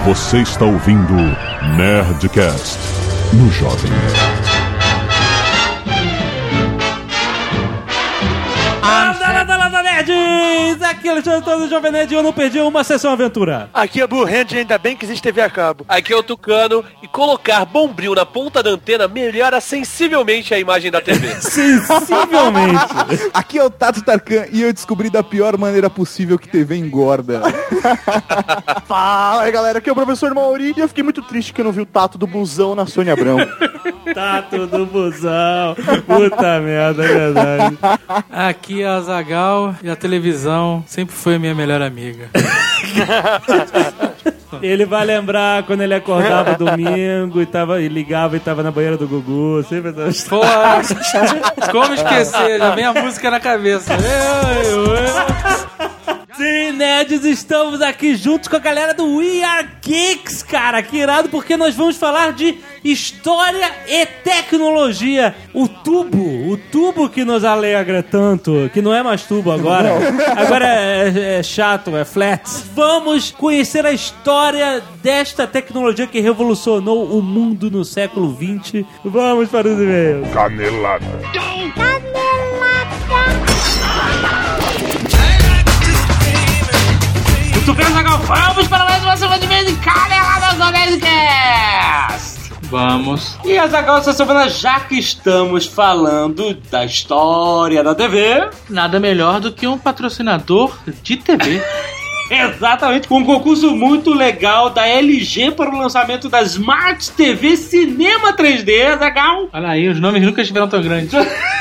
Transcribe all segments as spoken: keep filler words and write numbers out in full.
Você está ouvindo Nerdcast no Jovem Nerd. Landa, landa, nerds! Aqui é o Alexandre do Jovem Nerd e eu não perdi uma sessão aventura. Aqui é Blue Hand, ainda bem que existe T V a cabo. Aqui é o Tucano e colocar bombril na ponta da antena melhora sensivelmente a imagem da T V. Sensivelmente. Aqui é o Tato Tarkan e eu descobri da pior maneira possível que T V engorda. Fala aí, galera, aqui é o professor Mauri e eu fiquei muito triste que eu não vi o Tato do busão na Sônia Abrão. Tato do busão. Puta merda, é verdade. Aqui é a Azaghal e a televisão sempre foi a minha melhor amiga. Ele vai lembrar quando ele acordava domingo e, tava, e ligava e tava na banheira do Gugu. Sempre essa Porra, como esquecer? Já vem a música na cabeça. Eu, eu, eu. Sim, nerds, estamos aqui juntos com a galera do We Are Geeks, cara. Que irado, porque nós vamos falar de história e tecnologia. O tubo, o tubo que nos alegra tanto, que não é mais tubo agora. Agora é, é chato, é flat. Vamos conhecer a história desta tecnologia que revolucionou o mundo no século vinte. Vamos para os e-mails. Canelada. Tucano, Zaghal, vamos para mais uma semana de vez em Caneladas do Nerdcast! Vamos. E a Zaghal, essa semana, já que estamos falando da história da T V... Nada melhor do que um patrocinador de T V. Exatamente, com um concurso muito legal da L G para o lançamento da Smart T V Cinema três D, Zaghal. Olha aí, os nomes nunca estiveram tão grandes.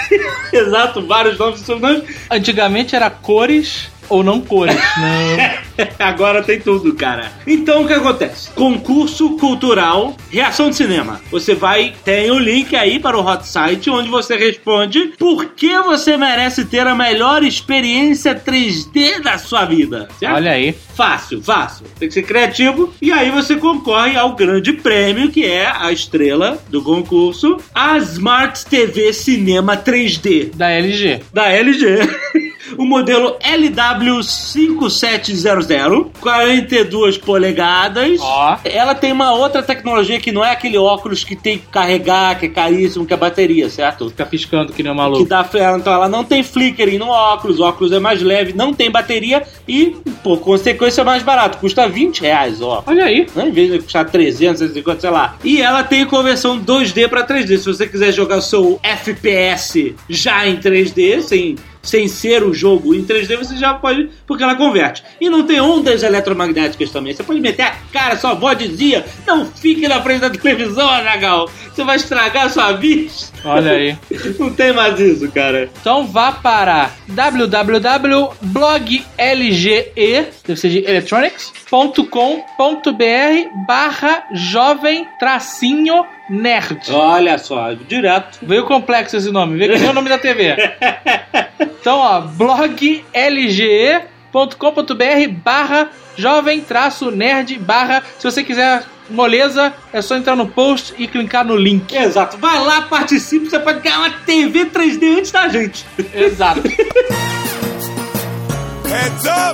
Exato, vários nomes e sobrenome. Antigamente era cores... ou não cores, não. Agora tem tudo, cara. Então o que acontece? Concurso cultural, reação de cinema. Você vai, tem o link aí para o hot site onde você responde por que você merece ter a melhor experiência três D da sua vida. Certo? Olha aí. Fácil, fácil. Tem que ser criativo. E aí você concorre ao grande prêmio, que é a estrela do concurso, a Smart T V Cinema três D. Da L G. Da L G. O modelo L W cinco sete zero zero, quarenta e duas polegadas. Ó. Ela tem uma outra tecnologia que não é aquele óculos que tem que carregar, que é caríssimo, que é bateria, certo? Fica piscando que nem um maluco. Que dá, então ela não tem flickering no óculos, o óculos é mais leve, não tem bateria e, por consequência, é mais barato. Custa vinte reais, ó. Olha aí. Em vez de custar trezentos, cento e cinquenta, sei lá. E ela tem conversão dois D para três D. Se você quiser jogar o seu F P S já em três D, sem... sem ser o jogo em três D, você já pode, porque ela converte. E não tem ondas eletromagnéticas também. Você pode meter a cara, sua avó dizia, não fique na frente da televisão, Zaghal. Você vai estragar a sua vista. Olha aí. Não tem mais isso, cara. Então vá para w w w ponto blog l g e, deve ser de electronics, ponto com ponto b r barra jovem tracinho nerd. Olha só, direto. Veio complexo esse nome, veio que nem o nome da T V. Então, ó, blog l g e ponto com ponto b r barra jovem traço nerd barra, se você quiser moleza, é só entrar no post e clicar no link. Exato, vai lá, participe, você pode ganhar uma T V três D antes da gente. Exato. Heads up!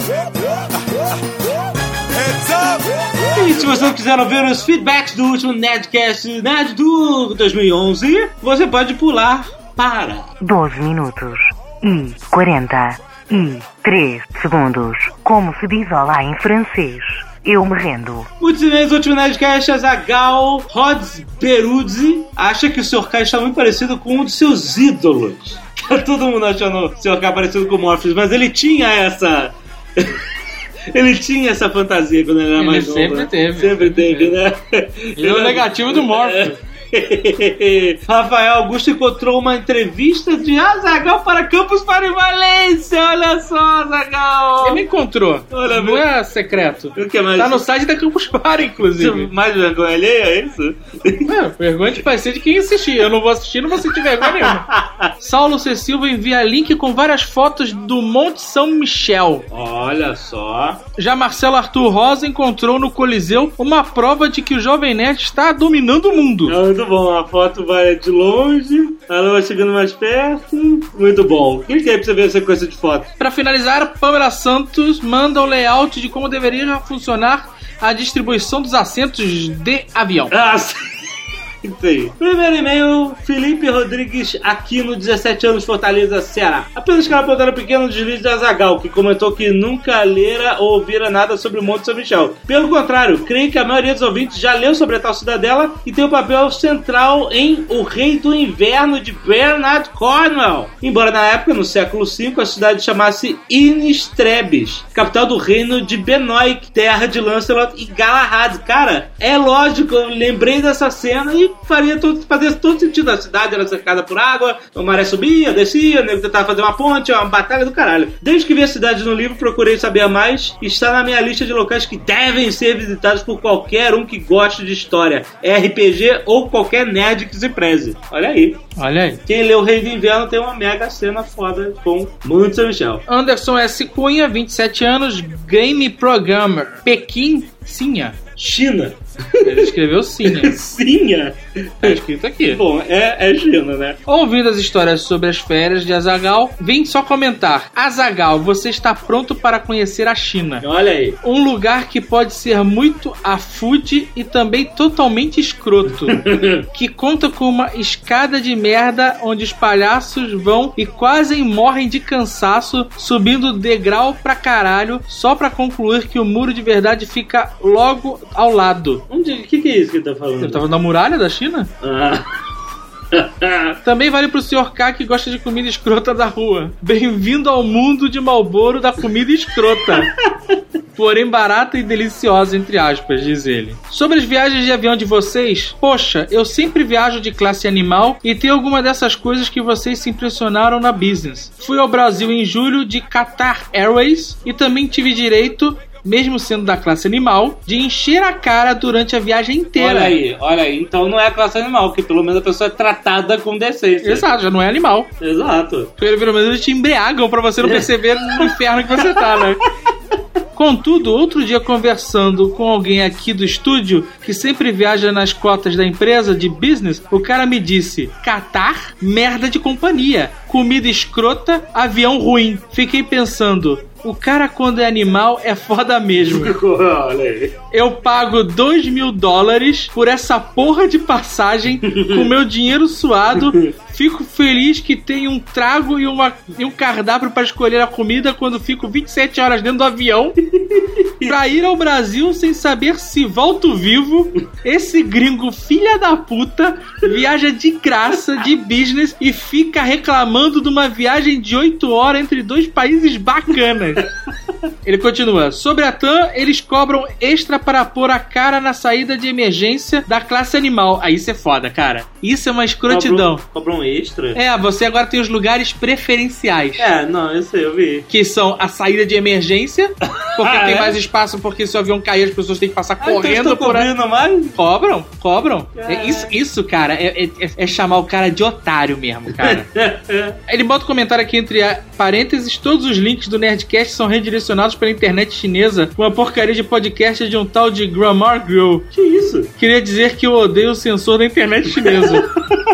Heads up! E se você não quiser ouvir os feedbacks do último Nerdcast Nerd do dois mil e onze, você pode pular para doze minutos e quarenta e três segundos. Como se diz olá em francês? Eu me rendo. Muitos e-mails do último Nerdcast, a Zaghal Rods Beruzzi acha que o senhor K está muito parecido com um dos seus ídolos. Todo mundo achando o senhor K parecido com o Morpheus, mas ele tinha essa... Ele tinha essa fantasia quando ele era ele mais novo. Sempre né? teve. Sempre teve, né? Ele é o negativo do Morpheus. Rafael Augusto encontrou uma entrevista de Zaghal para Campus Party Valência. Olha só, Zaghal. Ele encontrou. Olha, não é secreto. O que mais? Tá no site da Campus Party, inclusive. Mais vergonha alheia, é isso? É, vergonha de vai ser de quem assistir. Eu não vou assistir, não vou sentir vergonha nenhuma. Saulo C. Silva envia link com várias fotos do Monte São Michel. Olha só. Já Marcelo Arthur Rosa encontrou no Coliseu uma prova de que o Jovem Nerd está dominando o mundo. Muito bom, a foto vai de longe, a lua chegando mais perto. Muito bom. Clique aí pra você ver a sequência de fotos. Pra finalizar, Pamela Santos manda o layout de como deveria funcionar a distribuição dos assentos de avião. Ah, sim. Sim. Primeiro e-mail, Felipe Rodrigues Aquino, dezessete anos, Fortaleza, Ceará. Apenas quero apontar um pequeno deslize de Azaghal, que comentou que nunca lera ou ouvira nada sobre o Monte São Michel. Pelo contrário, creio que a maioria dos ouvintes já leu sobre a tal cidadela e tem um papel central em O Rei do Inverno, de Bernard Cornwell. Embora na época, no século cinco, a cidade chamasse Inistrebes, capital do reino de Benoit, terra de Lancelot e Galahad. Cara, é lógico, eu lembrei dessa cena e faria todo, fazia todo sentido. A cidade era cercada por água, a maré subia, descia, o nego tentava fazer uma ponte, uma batalha do caralho. Desde que vi a cidade no livro, procurei saber mais e está na minha lista de locais que devem ser visitados por qualquer um que goste de história, R P G ou qualquer nerd que se preze. Olha aí. Olha aí. Quem leu O Rei do Inverno tem uma mega cena foda com Monte São Michel. Anderson S. Cunha, vinte e sete anos, Game Programmer, Pequim, Sinha. China. Ele escreveu Sinha. Sinha? Tá escrito aqui. Bom, é, é China, né? Ouvindo as histórias sobre as férias de Azaghal, vim só comentar. Azaghal, você está pronto para conhecer a China. Olha aí. Um lugar que pode ser muito afude e também totalmente escroto. Que conta com uma escada de merda onde os palhaços vão e quase morrem de cansaço subindo degrau pra caralho só pra concluir que o muro de verdade fica logo ao lado. Onde? O que, que é isso que ele tá falando? Ele tá falando da muralha da China? Ah. Também vale pro senhor K que gosta de comida escrota da rua. Bem-vindo ao mundo de Marlboro da comida escrota. Porém barata e deliciosa, entre aspas, diz ele. Sobre as viagens de avião de vocês, poxa, eu sempre viajo de classe animal e tem alguma dessas coisas que vocês se impressionaram na business. Fui ao Brasil em julho de Qatar Airways e também tive direito, mesmo sendo da classe animal, de encher a cara durante a viagem inteira. Olha aí, olha aí. Então não é a classe animal, que pelo menos a pessoa é tratada com decência. Exato, já não é animal. Exato. Pelo menos eles te embriagam pra você não perceber no inferno que você tá, né? Contudo, outro dia conversando com alguém aqui do estúdio que sempre viaja nas cotas da empresa de business, o cara me disse: Qatar, merda de companhia, comida escrota, avião ruim. Fiquei pensando, o cara quando é animal é foda mesmo. Olha aí. Eu pago dois mil dólares por essa porra de passagem com meu dinheiro suado. Fico feliz que tem um trago e, uma, e um cardápio para escolher a comida quando fico vinte e sete horas dentro do avião pra ir ao Brasil sem saber se volto vivo. Esse gringo filha da puta viaja de graça, de business, e fica reclamando de uma viagem de oito horas entre dois países bacanas. Ele continua. Sobre a T A M, eles cobram extra para pôr a cara na saída de emergência da classe animal. Aí isso é foda, cara. Isso é uma escrotidão. Cobram um extra? É, você agora tem os lugares preferenciais. É, não, eu sei, eu vi. Que são a saída de emergência, porque ah, tem é? mais espaço, porque se o avião cair as pessoas têm que passar ah, correndo então por aí. Mais? Cobram, cobram. É. É, isso, isso, cara, é, é, é chamar o cara de otário mesmo, cara. Ele bota um comentário aqui entre parênteses: todos os links do Nerdcast são redirecionados pela internet chinesa, uma porcaria de podcast de um tal de Grammar Girl. Que isso? Queria dizer que eu odeio o censor da internet chinesa.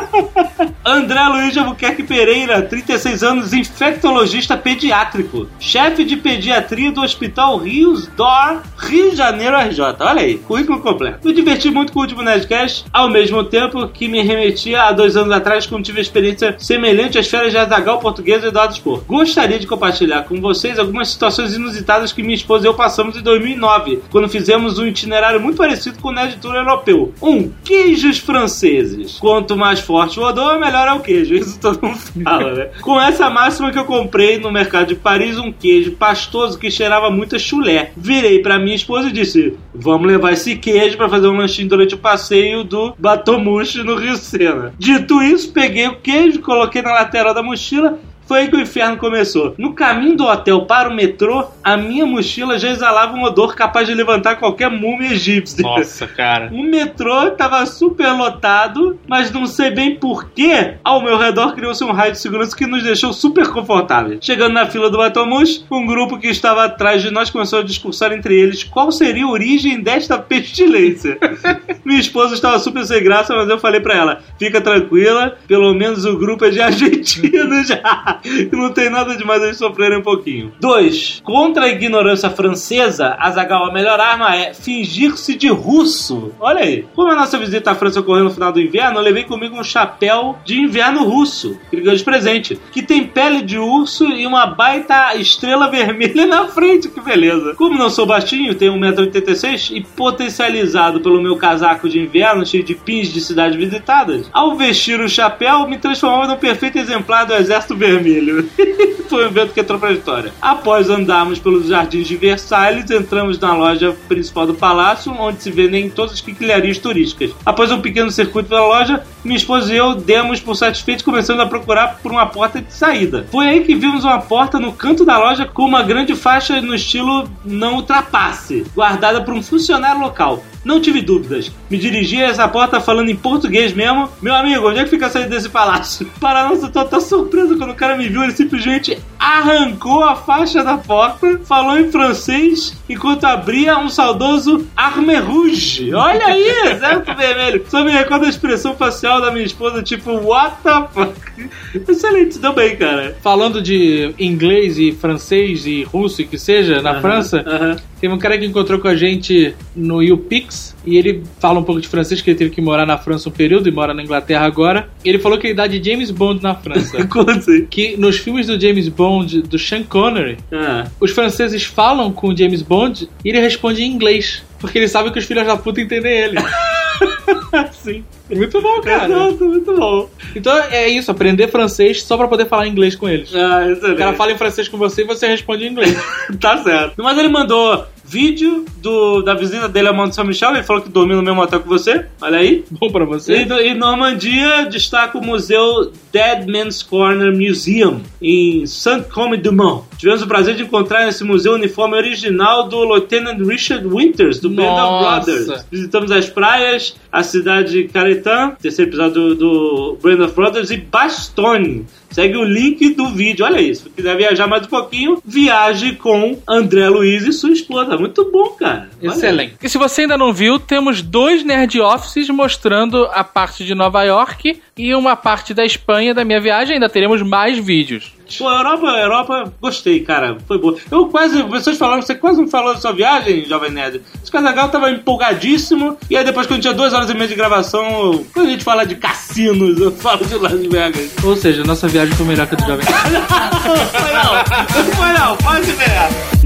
André Luiz de Albuquerque Pereira, trinta e seis anos, infectologista pediátrico, chefe de pediatria do Hospital Rios D'Or, Rio de Janeiro, R J. Olha aí, currículo completo. Me diverti muito com o último Nerdcast, ao mesmo tempo que me remetia a dois anos atrás, quando tive experiência semelhante às férias de Azaghal português e Eduardo Spor. Gostaria de compartilhar com vocês algumas situações inusitadas que minha esposa e eu passamos em dois mil e nove, quando fizemos um itinerário muito parecido com o Nerd Tour europeu. Um, queijos franceses. Quanto mais forte o odor, melhor é o queijo. Isso todo mundo fala, né? Com essa máxima que eu comprei no mercado de Paris um queijo pastoso que cheirava muito a chulé. Virei pra minha esposa e disse: vamos levar esse queijo pra fazer um lanchinho durante o passeio do Batomushi no Rio Sena. Dito isso, peguei o queijo, coloquei na lateral da mochila. Foi aí que o inferno começou. No caminho do hotel para o metrô, a minha mochila já exalava um odor capaz de levantar qualquer múmia egípcia. Nossa, cara. O metrô estava super lotado, mas não sei bem porquê, ao meu redor criou-se um raio de segurança que nos deixou super confortáveis. Chegando na fila do Batomushi, um grupo que estava atrás de nós começou a discursar entre eles qual seria a origem desta pestilência. Minha esposa estava super sem graça, mas eu falei pra ela: fica tranquila, pelo menos o grupo é de argentinos já. Não tem nada demais eles sofrerem um pouquinho. Dois. Contra a ignorância francesa, Azaghal, a melhor arma é fingir-se de russo. Olha aí. Como a nossa visita à França ocorreu no final do inverno, eu levei comigo um chapéu de inverno russo, que ele ganhou de presente, que tem pele de urso e uma baita estrela vermelha na frente. Que beleza. Como não sou baixinho, tenho um metro e oitenta e seis e potencializado pelo meu casaco de inverno cheio de pins de cidades visitadas, ao vestir o chapéu, me transformava num perfeito exemplar do Exército Vermelho. Foi um evento que entrou pra história. Após andarmos pelos jardins de Versalhes, entramos na loja principal do palácio, onde se vendem todas as quinquilharias turísticas. Após um pequeno circuito pela loja, minha esposa e eu demos por satisfeitos e começamos a procurar por uma porta de saída. Foi aí que vimos uma porta no canto da loja com uma grande faixa no estilo não ultrapasse, guardada por um funcionário local. Não tive dúvidas. Me dirigi a essa porta falando em português mesmo. Meu amigo, onde é que fica a saída desse palácio? Para nossa total surpresa, quando o cara me viu, ele simplesmente arrancou a faixa da porta, falou em francês, enquanto abria um saudoso Arme Rouge. Olha aí, Exército Vermelho. Só me recorda a expressão facial da minha esposa, tipo, what the fuck? Excelente, deu bem, cara. Falando de inglês e francês e russo e que seja, na uh-huh, França, uh-huh. teve um cara que encontrou com a gente no YouPix, e ele fala um pouco de francês, que ele teve que morar na França um período e mora na Inglaterra agora. Ele falou que ele dá de James Bond na França. Como assim? Que nos filmes do James Bond, do Sean Connery, ah. os franceses falam com o James Bond e ele responde em inglês, porque ele sabe que os filhos da puta entendem ele. Sim. Muito bom, cara. Exato, muito bom. Então é isso, aprender francês só pra poder falar inglês com eles. Ah, excelente. O cara fala em francês com você e você responde em inglês. Tá certo. Mas ele mandou vídeo do, da visita dele ao Monte São Michel. Ele falou que dormiu no mesmo hotel que você. Olha aí. Bom pra você. E em Normandia destaca o museu Dead Man's Corner Museum em Saint-Côme-du-Mont. Tivemos o prazer de encontrar nesse museu o uniforme original do Lieutenant Richard Winters, do Band of Brothers. Visitamos as praias, a cidade de Caretã, terceiro episódio do, do Band of Brothers, e Bastogne. Segue o link do vídeo, olha isso. Se quiser viajar mais um pouquinho, viaje com André Luiz e sua esposa. Muito bom, cara. Olha. Excelente. E se você ainda não viu, temos dois Nerd Offices mostrando a parte de Nova York e uma parte da Espanha da minha viagem. Ainda teremos mais vídeos. Pô, a Europa, a Europa, gostei, cara. Foi boa. Eu quase, pessoas falaram, você quase não falou da sua viagem, Jovem Nerd. Esse Casagal tava empolgadíssimo. E aí depois, quando tinha duas horas e meia de gravação, quando a gente fala de cassinos, eu falo de Las Vegas. Ou seja, nossa viagem foi melhor que a do Jovem Nerd. Não, não foi não. Não foi não, pode ver.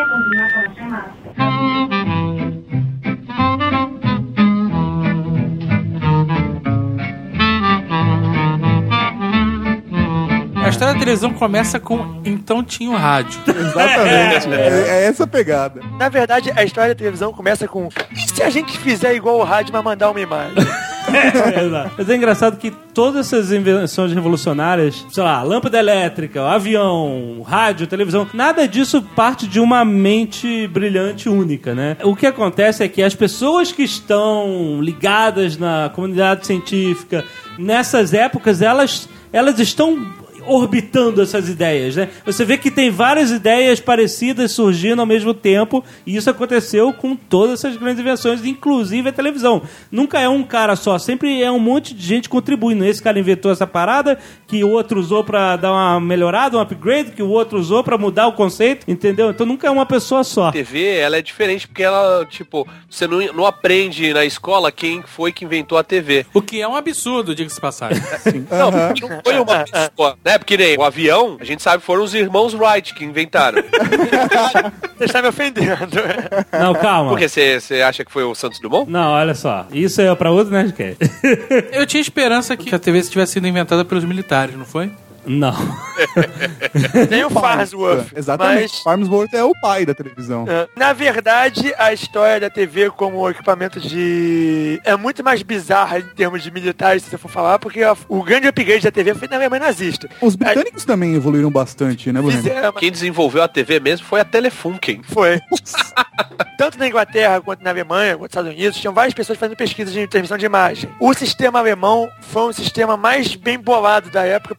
A história da televisão começa com Então Tinha o Rádio. Exatamente. é, é essa a pegada. Na verdade, a história da televisão começa com e se a gente fizer igual o rádio, mas mandar uma imagem? É, exato. Mas é engraçado que todas essas invenções revolucionárias, sei lá, lâmpada elétrica, avião, rádio, televisão, nada disso parte de uma mente brilhante única, né? O que acontece é que as pessoas que estão ligadas na comunidade científica, nessas épocas, elas, elas estão orbitando essas ideias, né? Você vê que tem várias ideias parecidas surgindo ao mesmo tempo, e isso aconteceu com todas essas grandes invenções, inclusive a televisão. Nunca é um cara só, sempre é um monte de gente contribuindo. Esse cara inventou essa parada, que o outro usou pra dar uma melhorada, um upgrade, que o outro usou pra mudar o conceito, entendeu? Então nunca é uma pessoa só. A T V, ela é diferente porque ela, tipo, você não, não aprende na escola quem foi que inventou a T V. O que é um absurdo, diga-se de passagem. Não, não foi uma pessoa, né? Porque nem o avião, a gente sabe, foram os irmãos Wright que inventaram. Você está me ofendendo. Não, calma. Porque você acha que foi o Santos Dumont? Não, olha só. Isso é pra outro Nerdcast. Eu tinha esperança que a T V tivesse sido inventada pelos militares, não foi? Não. Nem o Farnsworth. Exatamente. Mas, Farnsworth é o pai da televisão. na verdade, a história da T V como equipamento de... é muito mais bizarra em termos de militares, se você for falar, porque a, o grande upgrade da T V foi na Alemanha nazista. Os britânicos a... também evoluíram bastante, né, Bruno? Quem desenvolveu a T V mesmo foi a Telefunken. Foi. Tanto na Inglaterra, quanto na Alemanha, quanto nos Estados Unidos, tinham várias pessoas fazendo pesquisas de transmissão de imagem. O sistema alemão foi um sistema mais bem bolado da época, porque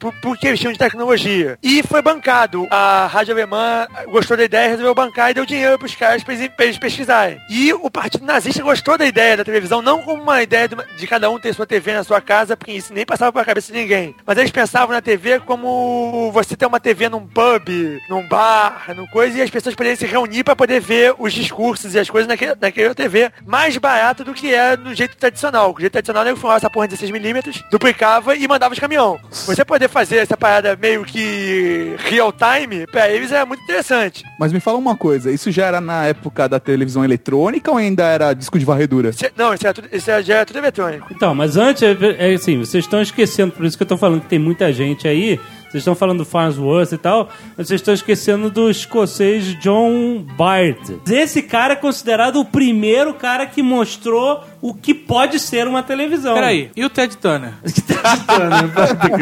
eles tinham de tecnologia. E foi bancado. A rádio alemã gostou da ideia, resolveu bancar e deu dinheiro pros caras pra eles, pra eles pesquisarem. E o partido nazista gostou da ideia da televisão, não como uma ideia de, uma, de cada um ter sua T V na sua casa, porque isso nem passava pela cabeça de ninguém. Mas eles pensavam na T V como você ter uma T V num pub, num bar, num coisa, e as pessoas poderiam se reunir pra poder ver os discursos e as coisas naquele, naquele T V mais barato do que é no jeito tradicional. O jeito tradicional é que filmava essa porra de dezesseis milímetros, duplicava e mandava de caminhão. Você poder fazer essa parada meio que real time, pra eles é muito interessante. Mas me fala uma coisa, isso já era na época da televisão eletrônica ou ainda era disco de varredura? Cê, não, isso, é tudo, isso é, já é tudo eletrônico. Então, mas antes, é, é assim, vocês estão esquecendo, por isso que eu tô falando que tem muita gente aí, vocês estão falando do Farnsworth e tal, mas vocês estão esquecendo do escocês John Bard. Esse cara é considerado o primeiro cara que mostrou o que pode ser uma televisão. Peraí, e o Ted Turner? Ted Turner,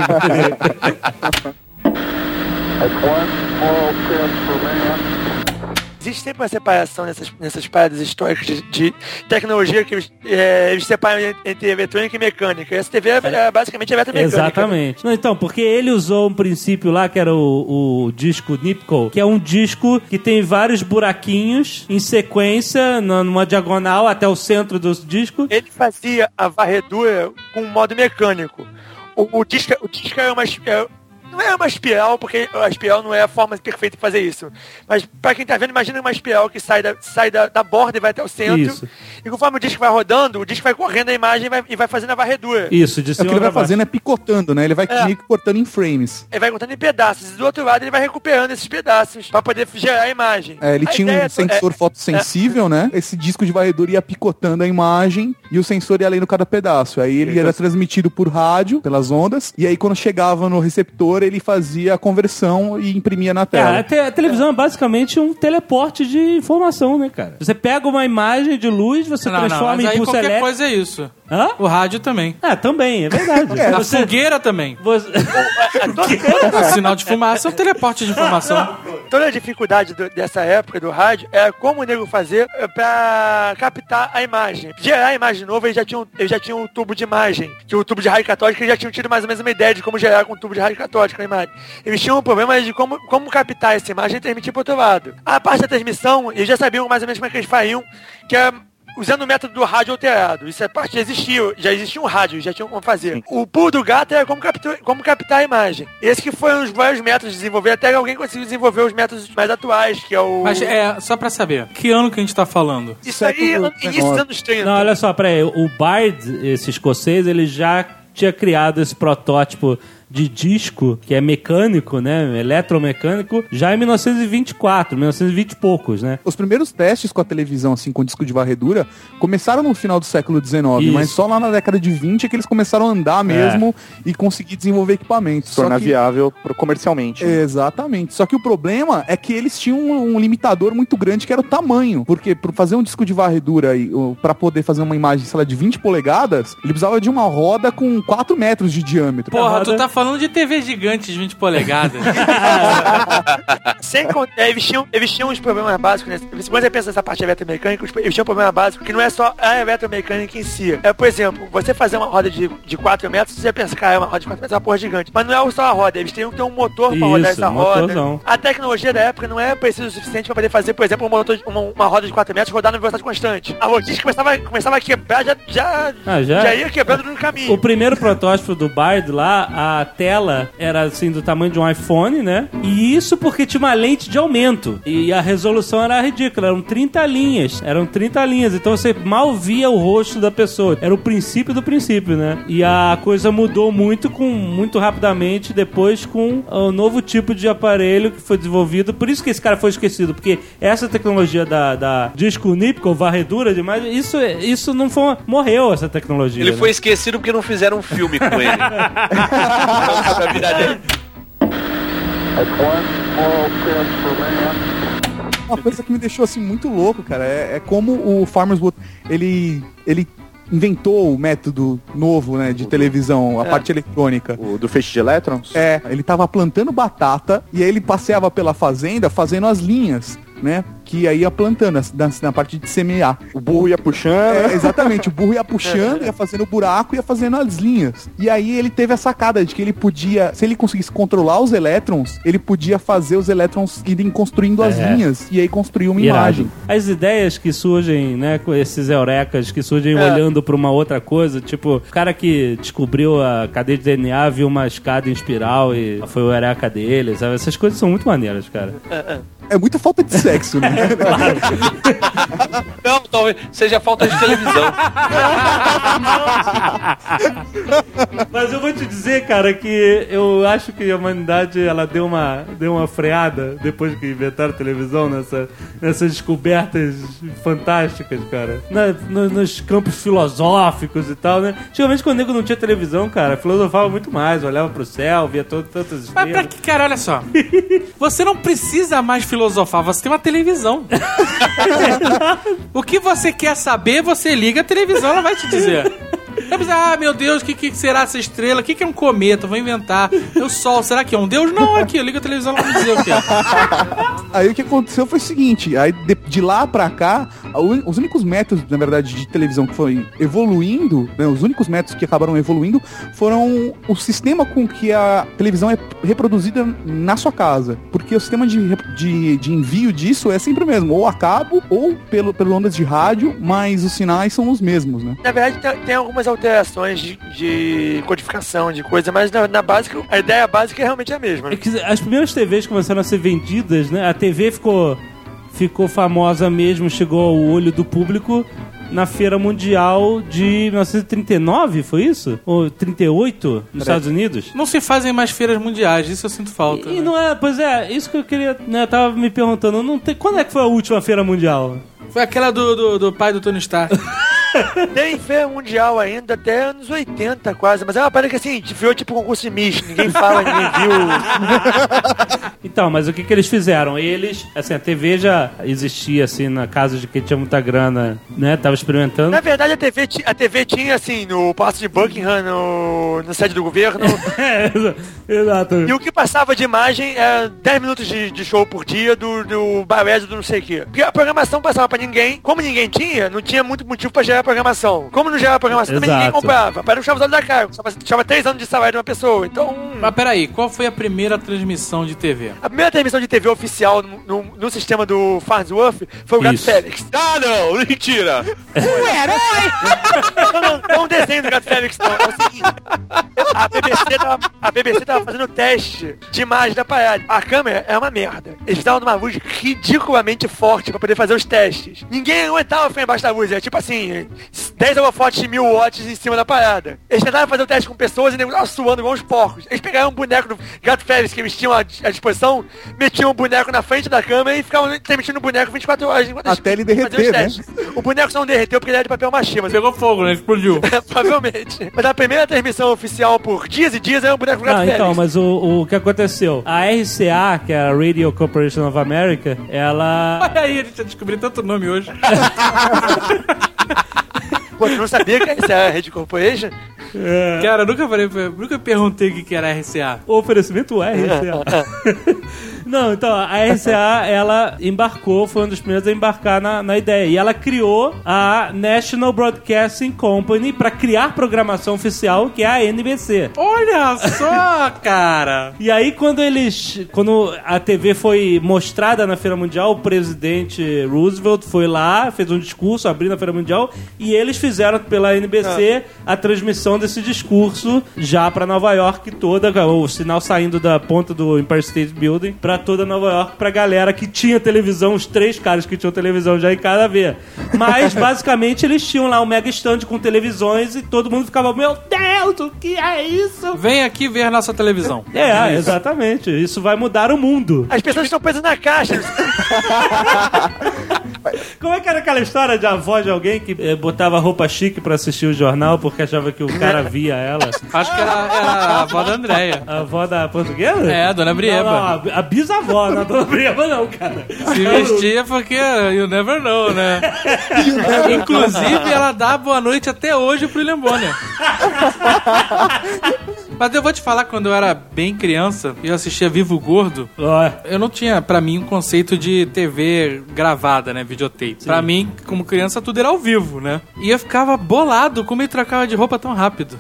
Existe sempre uma separação nessas, nessas paradas históricas de, de tecnologia que eles, é, eles separam entre eletrônica e mecânica. Essa T V é, é basicamente eletromecânica. Exatamente. Não, então, porque ele usou um princípio lá que era o, o disco Nipkow, que é um disco que tem vários buraquinhos em sequência, numa diagonal até o centro do disco. Ele fazia a varredura com modo mecânico. O, o, disco, o disco era uma... É, não é uma espiral, porque a espiral não é a forma perfeita de fazer isso. Mas pra quem tá vendo, imagina uma espiral que sai da, sai da, da borda e vai até o centro. Isso. E conforme o disco vai rodando, o disco vai correndo a imagem e vai, e vai fazendo a varredura. Isso, de cima. É o que ele vai fazendo é picotando, né? Ele vai é. meio que cortando em frames. Ele vai cortando em pedaços. E do outro lado ele vai recuperando esses pedaços pra poder gerar a imagem. É, ele a tinha um sensor é, fotossensível, é. né? Esse disco de varredura ia picotando a imagem e o sensor ia lendo cada pedaço. Aí ele era transmitido por rádio, pelas ondas, e aí quando chegava no receptor, ele fazia a conversão e imprimia na tela. É, a, te- a televisão é basicamente um teleporte de informação, né, cara? Você pega uma imagem de luz, você não, transforma não, mas em aí pulso qualquer elétrico. coisa é isso. Hã? O rádio também. Ah, também, é verdade. É, você... A fogueira também. Você... O sinal de fumaça é um teleporte de informação. Toda a dificuldade do, dessa época do rádio era como o nego fazer pra captar a imagem. Gerar a imagem nova, eles já tinham, eles já tinham um tubo de imagem, que o tubo de rádio catódica, eles já tinham tido mais ou menos uma ideia de como gerar com um tubo de rádio catódica a imagem. Eles tinham um problema de como, como captar essa imagem e transmitir pro outro lado. A parte da transmissão, eles já sabiam mais ou menos como é que eles fariam, que é usando o método do rádio alterado. Isso é parte, já existia, já existia um rádio, já tinham como fazer. O pulo do gato era como, captura, como captar a imagem. Esse que foi um dos vários métodos de desenvolver, até que alguém conseguiu desenvolver os métodos mais atuais, que é o... Mas é, só pra saber, que ano que a gente tá falando? Isso aí, início dos anos trinta. Não, olha só, peraí, o Bard, esse escocês, ele já tinha criado esse protótipo de disco, que é mecânico, né, eletromecânico, já em mil novecentos e vinte e quatro, mil novecentos e vinte e poucos, né? Os primeiros testes com a televisão, assim, com disco de varredura, começaram no final do século dezenove, Isso. mas só lá na década de vinte é que eles começaram a andar mesmo é. e conseguir desenvolver equipamentos. Tornar que... viável comercialmente. Né? Exatamente. Só que o problema é que eles tinham um, um limitador muito grande, que era o tamanho, porque para fazer um disco de varredura e para poder fazer uma imagem, sei lá, de vinte polegadas, ele precisava de uma roda com quatro metros de diâmetro. Porra, roda... tu tá falando de T V gigante de vinte polegadas. Sem contar, eles tinham, eles tinham uns problemas básicos, né? Quando você pensa nessa parte eletromecânica, eles tinham um problema básico que não é só a eletromecânica em si. É, por exemplo, você fazer uma roda de, de quatro metros, você pensa, cara, é uma roda de quatro metros, é uma porra gigante. Mas não é só a roda, eles tinham que ter um motor pra rodar essa motorzão. roda. A tecnologia da época não é precisa o suficiente pra poder fazer, por exemplo, um motor, uma, uma roda de quatro metros rodar na velocidade constante. A logística começava, começava a quebrar, já, já, ah, já? já ia quebrando no caminho. O primeiro protótipo do Bard lá, a tela era assim do tamanho de um iPhone, né? E isso porque tinha uma lente de aumento. E a resolução era ridícula, eram trinta linhas. Eram trinta linhas, então você mal via o rosto da pessoa. Era o princípio do princípio, né? E a coisa mudou muito, com, muito rapidamente depois com o novo tipo de aparelho que foi desenvolvido. Por isso que esse cara foi esquecido, porque essa tecnologia da, da disco Nipkow, varredura demais, isso, isso não foi... Morreu essa tecnologia. Ele né? foi esquecido porque não fizeram um filme com ele. A vida dele. Uma coisa que me deixou assim muito louco, cara, é, é como o Farmerswood, ele, ele inventou o método novo, né, de televisão, a é. parte eletrônica. O do feixe de elétrons? É, ele tava plantando batata e aí ele passeava pela fazenda fazendo as linhas né? Que aí ia plantando, na, na parte de semear. O burro ia puxando. É, exatamente, o burro ia puxando, ia fazendo o buraco, ia fazendo as linhas. E aí ele teve a sacada de que ele podia, se ele conseguisse controlar os elétrons, ele podia fazer os elétrons irem construindo as É. linhas e aí construir uma Irado. imagem. As ideias que surgem, né, com esses eurecas que surgem É. olhando pra uma outra coisa, tipo, o cara que descobriu a cadeia de D N A, viu uma escada em espiral e foi o eureka dele, sabe? Essas coisas são muito maneiras, cara. É muita falta de sexo, né? Não, talvez seja falta de televisão. Mas eu vou te dizer, cara, que eu acho que a humanidade, ela deu uma, deu uma freada depois que inventaram a televisão nessa, nessas descobertas fantásticas, cara. Na, no- nos campos filosóficos e tal, né? Antigamente, quando o nego não tinha televisão, cara, filosofava muito mais, olhava pro céu, via todo, tantas Mas pra estrelas. que, cara, olha só. Você não precisa mais filosofar, você tem uma televisão. O que você quer saber, você liga a televisão, ela vai te dizer. Vai pensar, ah, meu Deus, o que, que será essa estrela? O que, que é um cometa? Vou inventar. E o Sol, será que é um Deus? Não, aqui, eu ligo a televisão, ela vai me dizer o que é. Aí o que aconteceu foi o seguinte, aí de, de lá pra cá, a uni- os únicos métodos, na verdade, de televisão que foi evoluindo, né, os únicos métodos que acabaram evoluindo foram o sistema com que a televisão é reproduzida na sua casa. Porque o sistema de, rep- de, de envio disso é sempre o mesmo, ou a cabo, ou pelo, pelo ondas de rádio, mas os sinais são os mesmos, né? Na verdade, tem, tem algumas alterações de, de codificação, de coisa, mas na, na básica, a ideia básica é realmente a mesma. É que as primeiras T Vs começaram a ser vendidas, né? A T V ficou, ficou famosa mesmo, chegou ao olho do público na Feira Mundial de mil novecentos e trinta e nove, foi isso? Ou trinta e oito, nos Estados Unidos? Não se fazem mais feiras mundiais, isso eu sinto falta. E né? não é, pois é, isso que eu queria, né, eu tava me perguntando, não tem, quando é que foi a última Feira Mundial? Foi aquela do, do, do pai do Tony Stark. Tem feira mundial ainda até anos oitenta quase, mas é uma parada que assim, virou tipo concurso de Miss, ninguém fala, ninguém viu. Então, mas o que que eles fizeram? Eles, assim, a T V já existia, assim, na casa de quem tinha muita grana, né, tava experimentando. Na verdade, a T V, ti- a T V tinha, assim, no Palácio de Buckingham, no, na sede do governo, É, exato. e o que passava de imagem era dez minutos de, de show por dia do, do balé do não sei o quê. Porque a programação passava pra ninguém, como ninguém tinha, não tinha muito motivo pra gerar programação. Como não gerava programação, também ninguém Exato. comprava. Para puxava os olhos da cara, só tinha três anos de salário de uma pessoa, então... Mas peraí, qual foi a primeira transmissão de T V? A primeira transmissão de T V oficial no, no, no sistema do Farnsworth foi o Gato Isso. Félix. Ah, não, mentira. Não, não, não é um desenho do Gato Félix, não. É o seguinte, a B B C tava, a B B C tava fazendo teste de imagem da parada. A câmera é uma merda. Eles estavam numa luz ridiculamente forte pra poder fazer os testes. Ninguém aguentava ficar embaixo da luz. É tipo assim, dez holofotes de mil watts em cima da parada. Eles tentaram fazer o teste com pessoas e nego tava suando igual uns porcos. Eles pegaram um boneco do Gato Félix que eles tinham à à disposição, metiam o boneco na frente da câmera e ficavam transmitindo o boneco vinte e quatro horas. enquanto eles Até ele faziam os derreter, né? testes. O boneco só não derreteu porque ele era de papel machê, mas Pegou fogo, né? Explodiu. provavelmente. Mas a primeira transmissão oficial por dias e dias era o boneco do Gato Não, Félix. então, mas o, o que aconteceu? A R C A, que é a Radio Corporation of America, ela... Olha aí, a gente já descobriu tanto nome hoje. Pô, tu não sabia que essa é a Rede Corporation? Cara, eu nunca falei, nunca perguntei o que que era R C A. Oferecimento R C A. Não, então, a R C A, ela embarcou, foi um dos primeiros a embarcar na, na ideia. E ela criou a National Broadcasting Company pra criar programação oficial, que é a N B C. Olha só, cara. E aí, quando eles. Quando a T V foi mostrada na Feira Mundial, o presidente Roosevelt foi lá, fez um discurso abrindo a Feira Mundial, e eles fizeram pela N B C a transmissão desse discurso já pra Nova York toda, o sinal saindo da ponta do Empire State Building pra toda Nova York, pra galera que tinha televisão, os três caras que tinham televisão já em cada ver. Mas, basicamente, eles tinham lá um mega stand com televisões e todo mundo ficava, meu Deus, o que é isso? Vem aqui ver nossa televisão. É, exatamente. Isso vai mudar o mundo. As pessoas estão presas na caixa. Como é que era aquela história de avó de alguém que eh, botava roupa chique pra assistir o jornal porque achava que o cara via ela? Acho que era, era a avó da Andréia. A avó da portuguesa? É, a dona Brieba. Não, não, a, a bisavó, não a dona Brieba não, cara. Se vestia porque you never know, né? Inclusive, ela dá boa noite até hoje pro William Bonner. Mas eu vou te falar, quando eu era bem criança, eu assistia Vivo Gordo, Ó, eu não tinha, pra mim, um conceito de T V gravada, né, videotape. Pra mim, como criança, tudo era ao vivo, né? E eu ficava bolado como ele trocava de roupa tão rápido.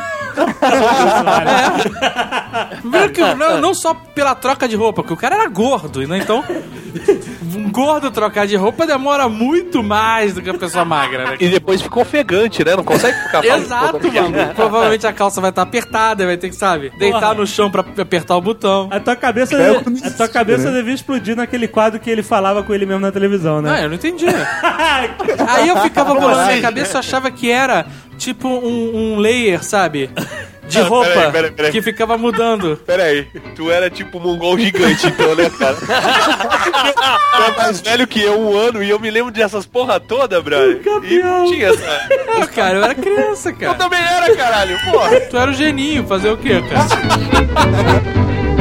É. Primeiro que não, não só pela troca de roupa, porque o cara era gordo, né? Então, um gordo trocar de roupa demora muito mais do que a pessoa magra, né? E depois fica ofegante, né? Não consegue ficar Exato, mano. Provavelmente a calça vai estar apertada, vai ter que, sabe, deitar Porra. no chão pra apertar o botão. a tua cabeça, É, eu não a tua cabeça né? devia explodir naquele quadro que ele falava com ele mesmo na televisão, Não, né? eu não entendi. Aí eu ficava bolando na minha cabeça, eu achava que era tipo um, um layer, sabe? De Ah, roupa peraí, peraí, peraí. que ficava mudando. Pera aí, tu era tipo um mongol gigante, então, né, cara? Tu é mais velho que eu um ano e eu me lembro dessas porra toda, brother. E não tinha essa... Ah, cara, eu era criança, Eu cara. também era, caralho, porra. Tu era o geninho, fazer o quê, cara?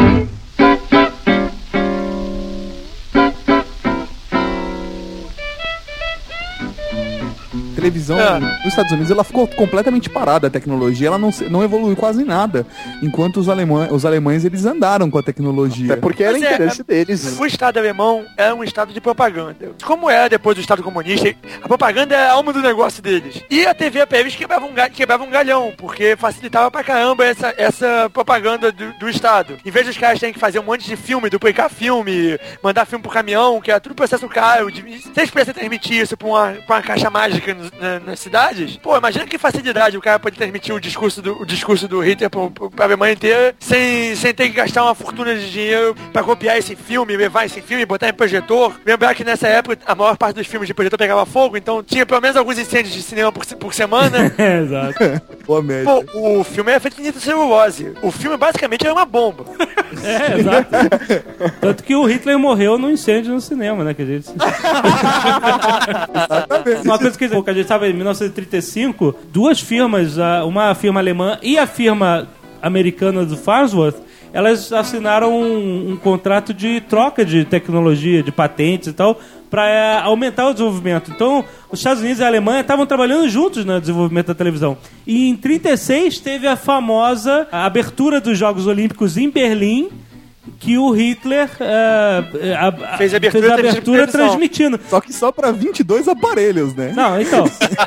Televisão É. nos Estados Unidos ela ficou completamente parada, a tecnologia ela não, se- não evoluiu quase nada, enquanto os alemães, os alemães eles andaram com a tecnologia. É porque era Mas é, interesse deles. O Estado alemão é um Estado de propaganda. Como era depois do Estado comunista, a propaganda é a alma do negócio deles. E a T V pra eles quebrava um, ga- quebrava um galhão, porque facilitava pra caramba essa, essa propaganda do, do Estado. Em vez dos caras terem que fazer um monte de filme, duplicar filme, mandar filme pro caminhão, que era tudo processo caro, de, se eles pudessem transmitir isso pra uma, pra uma caixa mágica no- na- nas cidades, pô, imagina que facilidade o cara pode transmitir o discurso do, o discurso do Hitler pro, pro, pra Alemanha inteira sem, sem ter que gastar uma fortuna de dinheiro pra copiar esse filme, levar esse filme, botar em projetor. Lembrar que nessa época a maior parte dos filmes de projetor pegava fogo, então tinha pelo menos alguns incêndios de cinema por, se- por semana. É, exato. Boa média. Pô, o filme é feito de nitrocelulose. O filme basicamente é uma bomba. É, exato. Tanto que o Hitler morreu num incêndio no cinema, né? Que a gente... Uma coisa que a gente sabe, em mil novecentos e trinta e cinco, duas firmas, a- uma firma alemã e a firma americana do Farnsworth, elas assinaram um, um contrato de troca de tecnologia, de patentes e tal, para aumentar o desenvolvimento. Então, os Estados Unidos e a Alemanha estavam trabalhando juntos no desenvolvimento da televisão. E em trinta e seis teve a famosa abertura dos Jogos Olímpicos em Berlim, que o Hitler eh, a- a- Fez a abertura fez a de abertura televisão. transmitindo. Só que só pra vinte e dois aparelhos, né? Não, então.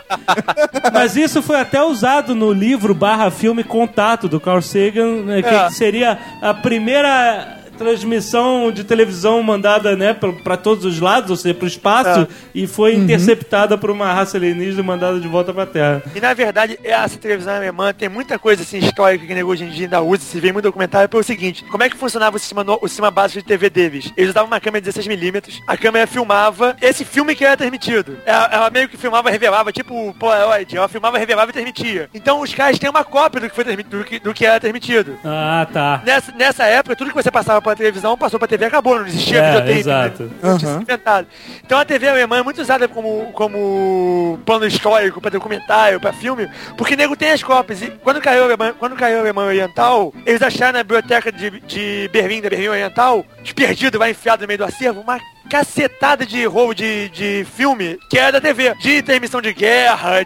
Mas isso foi até usado no livro barra filme Contato, do Carl Sagan, né, que É. seria a primeira transmissão de televisão mandada, né, pra, pra todos os lados, ou seja, pro espaço, É. e foi interceptada por uma raça alienígena e mandada de volta pra Terra. E na verdade, essa televisão alemã tem muita coisa assim histórica que nego hoje em dia ainda usa, se vê muito documentário, pelo seguinte: como é que funcionava o sistema, no- o sistema básico de T V deles? Eles usavam uma câmera de dezesseis milímetros, a câmera filmava esse filme que era transmitido. Ela, ela meio que filmava e revelava, tipo o Polaroid, ela filmava, revelava e transmitia. Então os caras têm uma cópia do que, foi transmitido, do que, do que era transmitido. Ah, tá. Nessa, nessa época, tudo que você passava pela televisão passou pra T V e acabou, não existia É, videotape. exato. Né? Não tinha Aham. sido inventado. Então a T V alemã é muito usada como, como plano histórico, pra documentário, pra filme, porque nego tem as cópias. E quando caiu a Alemanha, quando caiu a Alemanha Oriental, eles acharam na biblioteca de, de Berlim, da Berlim Oriental, desperdido, vai enfiado no meio do acervo, uma cacetada de rolo de, de filme que era da T V. De transmissão de guerra,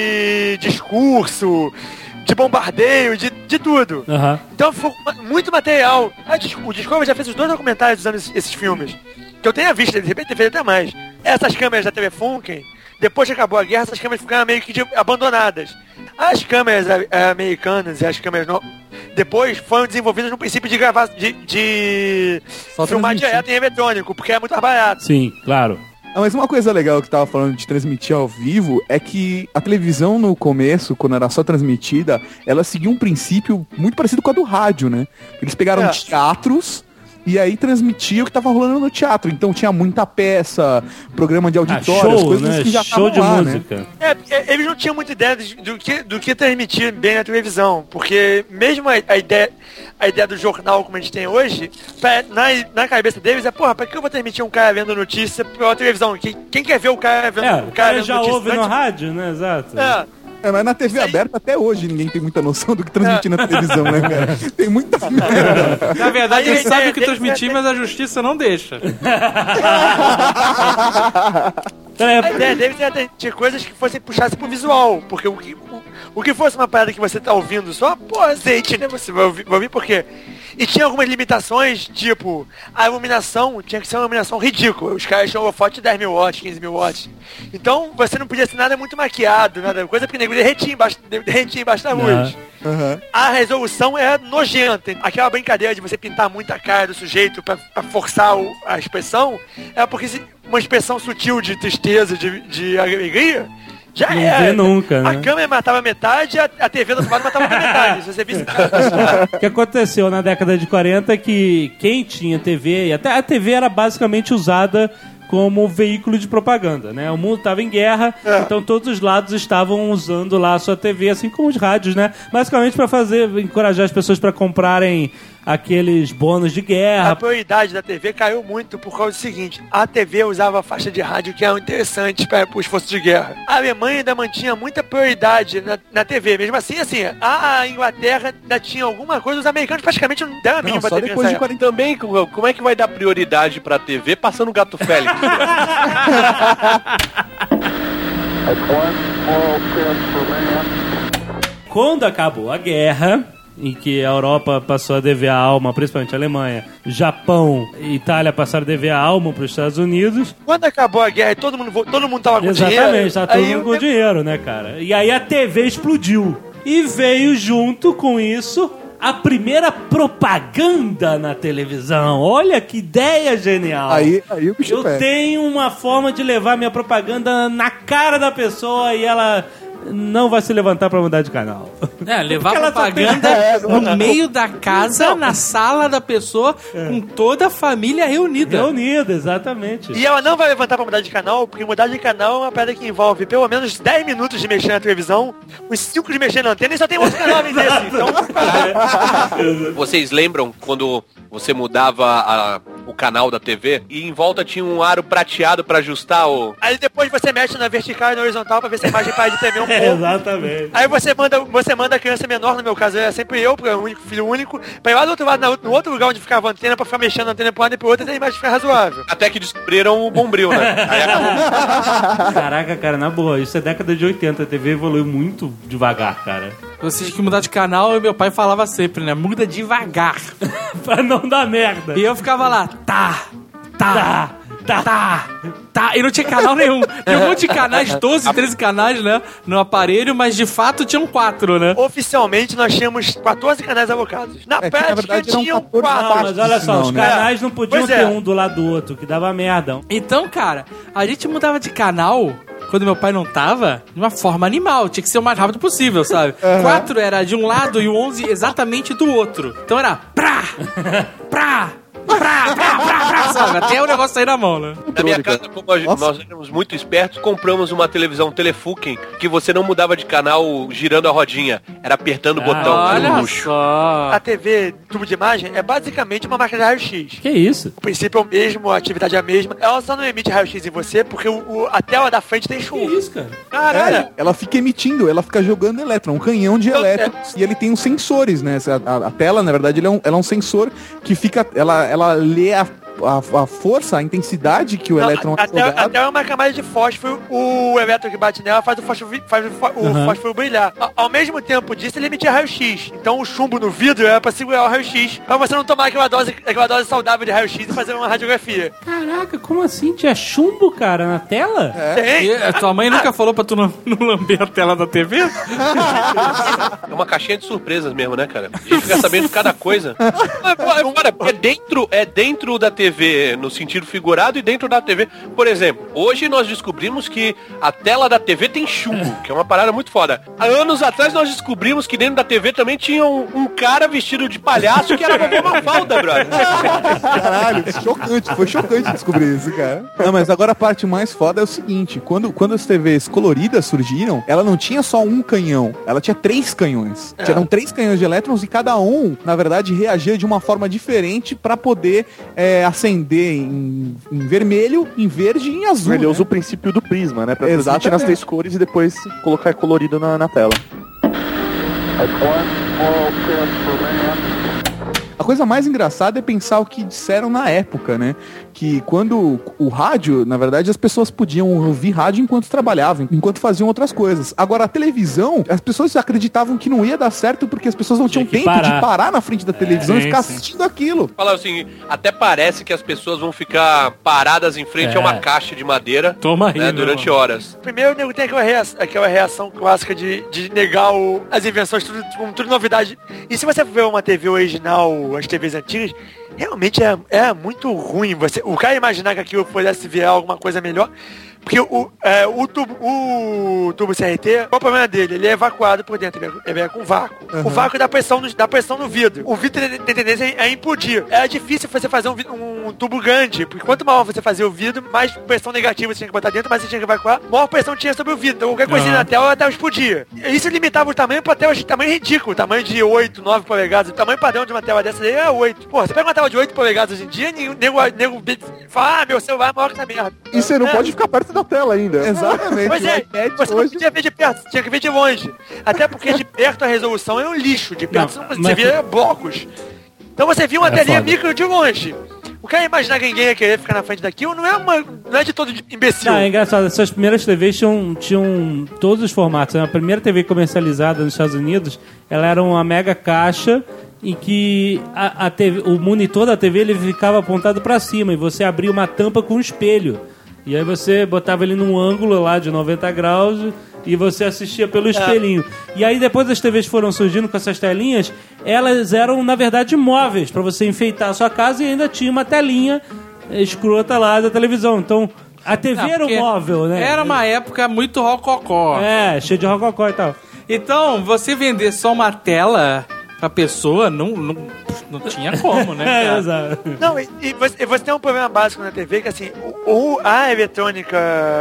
de discurso, de bombardeio, de, de tudo. Aham. Então foi ma- muito material. Ah, Dis- o Discovery já fez os dois documentários usando esses, esses filmes. Que eu tenha visto, de repente fez até mais. Essas câmeras da T V Funken, depois que acabou a guerra, essas câmeras ficaram meio que de- abandonadas. As câmeras a- a- americanas e as câmeras no... depois foram desenvolvidas no princípio de gravar, de, de Só filmar transmitir. direto em eletrônico, porque é muito mais barato. Sim, claro. Ah, mas uma coisa legal que tava falando de transmitir ao vivo é que a televisão no começo, quando era só transmitida, ela seguia um princípio muito parecido com a do rádio, né? Eles pegaram É. teatros e aí transmitiam o que tava rolando no teatro. Então tinha muita peça, programa de Ah, auditório, as show, coisas né? que já Show estavam de lá, né? música. É, é, eles não tinham muita ideia de- do que, do que transmitir bem na televisão, porque mesmo a, a ideia, a ideia do jornal como a gente tem hoje, pra- na, na cabeça deles é, porra, pra que eu vou transmitir um cara vendo notícia pela televisão? Quem, quem quer ver o cara vendo, É, o o cara cara vendo já notícia? ouve no antes- rádio, né? Exato. É, É, mas na T V Isso aí- aberta até hoje ninguém tem muita noção do que transmitir na televisão, né, cara? Tem muita merda. Na verdade, Aí ele a sabe ideia o que dele transmitir, é- mas a justiça não deixa. É, A ideia deles era ter coisas que fossem puxadas pro visual, porque o que, o, o que fosse uma parada que você tá ouvindo só, pô, azeite, né? Você vai ouvir, vai ouvir por quê? E tinha algumas limitações, tipo, a iluminação tinha que ser uma iluminação ridícula. Os caras tinham holofote de dez mil watts, quinze mil watts. Então, você não podia ser nada muito maquiado, nada, coisa porque o nego derretia embaixo, derretia embaixo da luz. Uhum. A resolução é nojenta. Aquela brincadeira de você pintar muito a cara do sujeito pra, pra forçar o, a expressão, é porque se, uma expressão sutil de tristeza, de, de alegria, já não era. vê nunca, né? A câmera matava metade, a, a T V do outro lado matava outra metade. Se você visse... O que aconteceu na década de quarenta é que quem tinha T V, e até a T V era basicamente usada como veículo de propaganda, né? O mundo estava em guerra, é. então todos os lados estavam usando lá a sua T V, assim como os rádios, né? Basicamente para fazer, encorajar as pessoas para comprarem aqueles bônus de guerra. A prioridade da T V caiu muito por causa do seguinte: a T V usava faixa de rádio que eram interessantes para os esforços de guerra. A Alemanha ainda mantinha muita prioridade na, na T V. Mesmo assim, assim, a Inglaterra ainda tinha alguma coisa, os americanos praticamente não deram a mínima pra T V. Depois de quarenta também, como é que vai dar prioridade pra T V passando o Gato Félix? Quando acabou a guerra, em que a Europa passou a dever a alma, principalmente a Alemanha, Japão e Itália passaram a dever a alma para os Estados Unidos. Quando acabou a guerra e todo mundo, todo mundo tava com Exatamente, dinheiro... Exatamente, tava todo mundo com eu... dinheiro, né, cara? E aí a T V explodiu. E veio junto com isso a primeira propaganda na televisão. Olha que ideia genial. Aí, aí o bicho Eu pega. tenho uma forma de levar minha propaganda na cara da pessoa e ela não vai se levantar pra mudar de canal. É, levar Porque ela propaganda só tem- no meio da casa, na sala da pessoa, com toda a família reunida. Reunida, exatamente. E ela não vai levantar pra mudar de canal, porque mudar de canal é uma pedra que envolve pelo menos dez minutos de mexer na televisão, uns cinco de mexer na antena e só tem outro canal além desse. Então, Vocês lembram quando você mudava a, o canal da T V e em volta tinha um aro prateado pra ajustar o... aí depois você mexe na vertical e na horizontal pra ver se a imagem para de tremer um pouco. É, exatamente. Aí você manda, você manda a criança menor, no meu caso é sempre eu, porque é o único filho único, pra ir lá do outro lado, na, no outro lugar onde ficava a antena, pra ficar mexendo a antena pro lado e pro outro, até a imagem ficar razoável. Até que descobriram o bombril, né? Aí acabou. Caraca, cara, na boa, isso é década de oitenta, a T V evoluiu muito devagar, cara. Você tinha que mudar de canal e meu pai falava sempre, né? Muda devagar. Pra não dar merda. E eu ficava lá, tá, tá, tá, tá, tá. E não tinha canal nenhum. Tinha um monte de canais, doze, treze canais, né? No aparelho, mas de fato tinham quatro, né? Oficialmente nós tínhamos quatorze canais alocados. Na É que, na prática verdade, eram tinham quatorze quatro. Não, mas olha só, Não, os né? canais não podiam Pois é. ter um do lado do outro, que dava merda. Então, cara, a gente mudava de canal quando meu pai não tava, de uma forma animal. Tinha que ser o mais rápido possível, sabe? Uhum. Quatro era de um lado e o onze exatamente do outro. Então era pra, pra, pra, pra, pra, pra, sabe? Até o negócio sair na mão, né? Na minha casa, como nós, nós éramos muito espertos, compramos uma televisão Telefunken que você não mudava de canal girando a rodinha. Era apertando o botão. Era um Olha luxo. só. A T V tubo de imagem é basicamente uma máquina de raio-x. Que isso? O princípio é o mesmo, a atividade é a mesma. Ela só não emite raio-x em você porque o, o- a tela da frente tem Que chumbo. isso, cara? Caralho. É, ela fica emitindo, ela fica jogando elétron, um canhão de Eu- elétrons, e ele tem uns sensores, né? Essa- A, a tela, na verdade, ele é um, ela é um sensor que fica, ela, ela lê a, a, a força, a intensidade que o Não, elétron a, é a, tela, a jogado. tela é uma camada de fósforo, o elétron que bate nela faz o fósforo, vi- faz o, fó- o Uhum. fósforo brilhar. A- Ao mesmo tempo disso, ele emitia raio-x. Então o chumbo no vidro era pra segurar o raio-x, pra você não tomar aquela dose, aquela dose saudável de raio-x e fazer uma radiografia. Caraca, como assim? Tinha chumbo, cara, na tela? Tem. E a tua mãe nunca falou pra tu não, não lamber a tela da T V? É uma caixinha de surpresas mesmo, né, cara? A gente fica sabendo de cada coisa. Mas, pô, cara, é dentro, é dentro da T V, no sentido figurado, e dentro da T V. Por exemplo, hoje nós descobrimos que a tela da T V tem chumbo, que é uma parada muito foda. Há anos atrás nós descobrimos que dentro da T V também tinha um, um cara vestido de palhaço que era vovô Mafalda, brother. Caralho, chocante, foi chocante descobrir isso, cara. Não, mas agora a parte mais foda é o seguinte, quando, quando as T Vs coloridas surgiram, ela não tinha só um canhão, ela tinha três canhões. É. Eram três canhões de elétrons e cada um, na verdade, reagia de uma forma diferente pra poder é, acender em, em vermelho, em verde e em azul. Ele né? usa o princípio do prisma, né? Pra Exatamente. transmitir nas três cores e depois colocar colorido na, na tela. A coisa mais engraçada é pensar o que disseram na época, né? que quando o rádio, na verdade, as pessoas podiam ouvir rádio enquanto trabalhavam, enquanto faziam outras coisas. Agora, a televisão, as pessoas acreditavam que não ia dar certo porque as pessoas não tinham tempo parar. de parar na frente da televisão é, e ficar sim. assistindo aquilo. Fala assim, até parece que as pessoas vão ficar paradas em frente é. a uma caixa de madeira Toma aí, né, durante mano. horas. Primeiro, o nego tem aquela reação, aquela reação clássica de, de negar o, as invenções, tudo, com tudo novidade. E se você ver uma T V original, as T Vs antigas, realmente é, é muito ruim. Você, o cara imaginar que aquilo pudesse virar alguma coisa melhor. Porque o, é, o, tubo, o tubo C R T, qual o problema dele? Ele é evacuado por dentro, ele é, ele é com vácuo. Uhum. O vácuo dá pressão, no, dá pressão no vidro. O vidro tem, tem tendência a implodir. É difícil você fazer um, um tubo grande, porque quanto maior você fazia o vidro, mais pressão negativa você tinha que botar dentro, mais você tinha que evacuar, maior pressão tinha sobre o vidro. Então qualquer coisinha uhum. na tela, até explodia. Isso limitava o tamanho para telas de tamanho ridículo, tamanho de oito, nove polegadas. O tamanho padrão de uma tela dessa daí é oito. Pô, você pega uma tela de oito polegadas hoje em dia, nego, nego, nego fala, ah, meu celular é maior que essa merda. E você não é. pode ficar perto da tela ainda. Exatamente. Pois é, você não podia ver de perto, você tinha que ver de longe. Até porque de perto a resolução é um lixo, de perto não, você, mas... você via blocos. Então você via uma é telinha foda. micro de longe. O cara imaginar que ninguém ia querer ficar na frente daquilo não é, uma, não é de todo imbecil. Não, é engraçado, essas primeiras T Vs tinham, tinham todos os formatos. A primeira T V comercializada nos Estados Unidos, ela era uma mega caixa em que a, a T V, o monitor da T V ele ficava apontado para cima e você abria uma tampa com um espelho. E aí você botava ele num ângulo lá de noventa graus e você assistia pelo espelhinho. É. E aí depois as T Vs foram surgindo com essas telinhas, elas eram, na verdade, móveis, para você enfeitar a sua casa e ainda tinha uma telinha escrota lá da televisão. Então, a T V Não, era um móvel, né? Era uma época muito rococó. É, cheio de rococó e tal. Então, você vender só uma tela pra pessoa, não, não, não tinha como, né, cara? É, exato. Não, e, e você, você tem um problema básico na T V, que assim, o, o, a eletrônica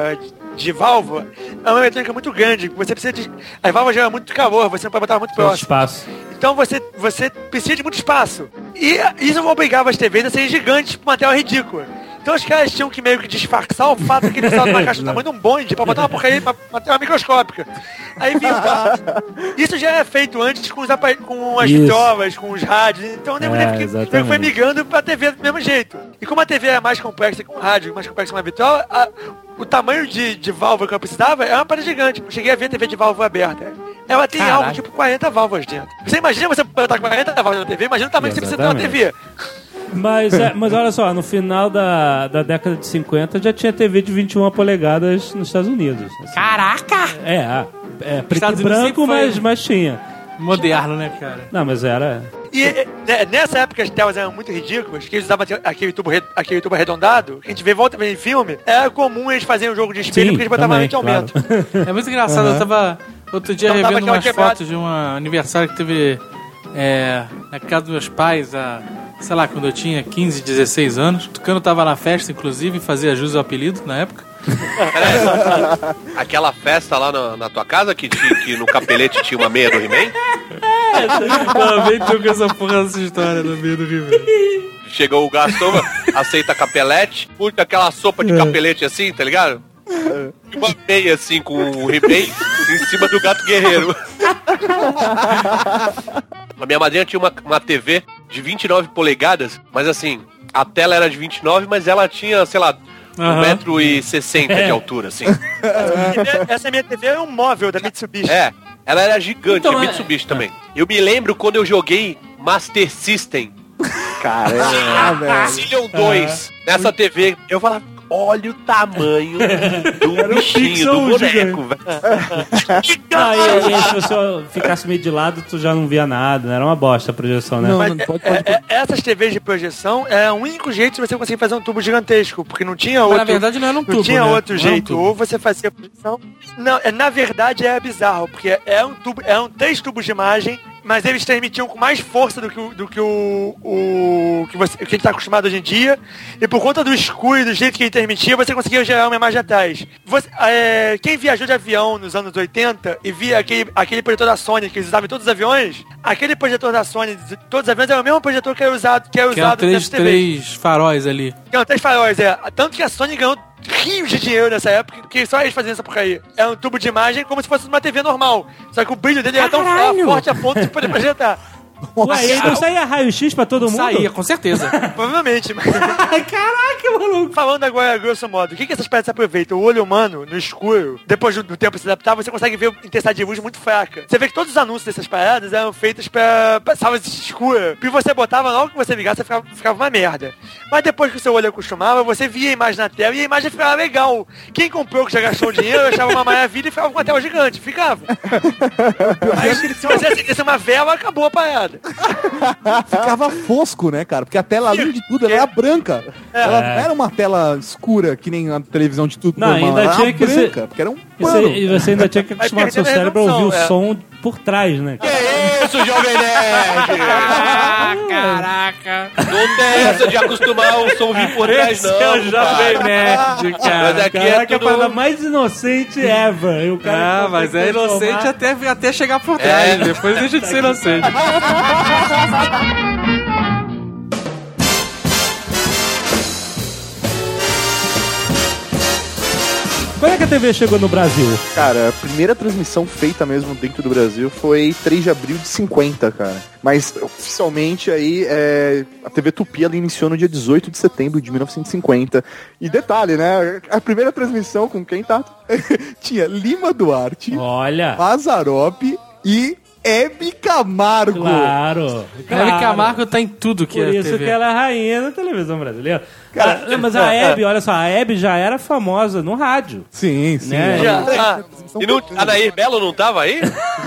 de válvula é uma eletrônica muito grande, você precisa de... As válvulas geram muito calor, você não pode botar muito próximo. Espaço. Então você, você precisa de muito espaço. E isso obrigava as T Vs a serem gigantes por uma tela ridícula. Então os caras tinham que meio que disfarçar o fato que eles precisavam de uma caixa do tamanho de um bonde pra botar uma porcaria, uma, uma tela microscópica. Aí vinha isso já é feito antes com, os apa... com as vitrolas, com os rádios. Então eu lembro é, que foi migrando pra T V do mesmo jeito. E como a T V é mais complexa que um rádio, mais complexa que uma vitrola, a... o tamanho de, de válvula que eu precisava é uma parada gigante. Eu cheguei a ver a T V de válvula aberta. Ela tem Caraca. algo tipo quarenta válvulas dentro. Você imagina você botar quarenta válvulas na T V? Imagina o tamanho Exatamente. que você precisa ter uma T V. Mas, é, mas olha só, no final da, da década de cinquenta já tinha T V de vinte e uma polegadas nos Estados Unidos. Assim. Caraca! É, é preto e branco, mas, mas tinha. Moderno, né, cara? Não, mas era... E né, nessa época as telas eram muito ridículas, que eles usavam aquele tubo, aquele tubo arredondado, que a gente vê volta em filme, era comum eles fazerem um jogo de espelho, Sim, porque eles botavam a lente de aumento. Claro. É muito engraçado, uhum. eu tava outro dia então, revendo umas quebrada. fotos de um aniversário que teve é, na casa dos meus pais, a, sei lá, quando eu tinha quinze, dezesseis anos. O Tucano tava na festa, inclusive, fazia jus ao apelido na época. Aquela festa lá na, na tua casa que, tinha, que no capelete tinha uma meia do He-Man? Não, vem tu com essa porra dessa história da meia do He-Man. Chegou o Gastão, aceita capelete, puxa aquela sopa de capelete assim, tá ligado? E uma meia assim com o He-Man em cima do gato guerreiro. A minha madrinha tinha uma, uma T V de vinte e nove polegadas, mas assim, a tela era de vinte e nove, mas ela tinha, sei lá, um metro e sessenta de altura, assim. Essa minha T V é um móvel da Mitsubishi. É, ela era gigante, então, a Mitsubishi é. também. Eu me lembro quando eu joguei Master System. Caramba, Zillion dois. Nessa T V, eu falava, olha o tamanho do bichinho, do boneco, velho. Ah, e, e se você ficasse meio de lado, tu já não via nada, né? Era uma bosta a projeção, né? Não, Mas, não pode, pode, pode. É, é, essas T Vs de projeção é o único jeito de você conseguir fazer um tubo gigantesco, porque não tinha outro... Mas, na verdade não era um tubo, Não tinha né? outro não jeito, um ou você fazia projeção... Não, é, na verdade é bizarro, porque é um tubo, é um três tubos de imagem, mas eles transmitiam com mais força do que o, do que o, o que, você, o que a gente tá acostumado hoje em dia, e por conta do escuro e do jeito que ele transmitia, você conseguia gerar uma imagem atrás. Você, é, quem viajou de avião nos anos oitenta e via aquele, aquele projetor da Sony que eles usavam em todos os aviões, aquele projetor da Sony de todos os aviões era o mesmo projetor que era usado, que era que usado três, três faróis ali. Que eram três faróis, é. Tanto que a Sony ganhou rios de dinheiro nessa época, porque só eles faziam essa porcaria. É um tubo de imagem como se fosse uma T V normal. Só que o brilho dele era tão forte a ponto de poder projetar. Ué, e não saía raio-x pra todo mundo? Saía, com certeza. Provavelmente. Mas... Caraca, maluco. Falando agora, grosso modo, o que, que essas pedras aproveitam? O olho humano, no escuro, depois do, do tempo se adaptar, você consegue ver intensidade de luz muito fraca. Você vê que todos os anúncios dessas paradas eram feitos pra, pra salas escuras. E você botava, logo que você ligasse, você ficava, ficava uma merda. Mas depois que o seu olho acostumava, você via a imagem na tela e a imagem ficava legal. Quem comprou, que já gastou dinheiro, achava uma maravilha e ficava com a tela gigante. Ficava. Aí, se você acendesse uma vela, acabou a parada. Ficava fosco, né, cara? Porque a tela, além de tudo, ela era branca. É. Ela não era uma tela escura, que nem a televisão de tudo Não, normal. ainda Ela tinha era que ser- branca, porque era um E você, pano. e você ainda tinha que acostumar o seu perdendo a cérebro a ouvir o resolução, é. som por trás, né? Que isso, Jovem Nerd? Ah, caraca. Não tem essa de acostumar o som vir por trás, não. Esse é o Jovem cara. Nerd, cara. Mas aqui é Caraca, a tudo- parada mais inocente ever. E o cara Ah, mas é consegue inocente transformar- até, até chegar por trás. É. Depois deixa de ser inocente. Quando é que a T V chegou no Brasil? Cara, a primeira transmissão feita mesmo dentro do Brasil foi três de abril de cinquenta, cara. Mas oficialmente aí é, a T V Tupi ela iniciou no dia dezoito de setembro de mil novecentos e cinquenta. E detalhe, né? A primeira transmissão com quem tá? Tinha Lima Duarte, Olha. Mazzaropi e Hebe Camargo. Claro. claro. Hebe Camargo tá em tudo que Por é isso T V. que ela é rainha da televisão brasileira. Cara, Ah, mas a Hebe, olha só, a Hebe já era famosa no rádio. Sim, sim. Né? ela- Já. E não, a Nair Belo não tava aí?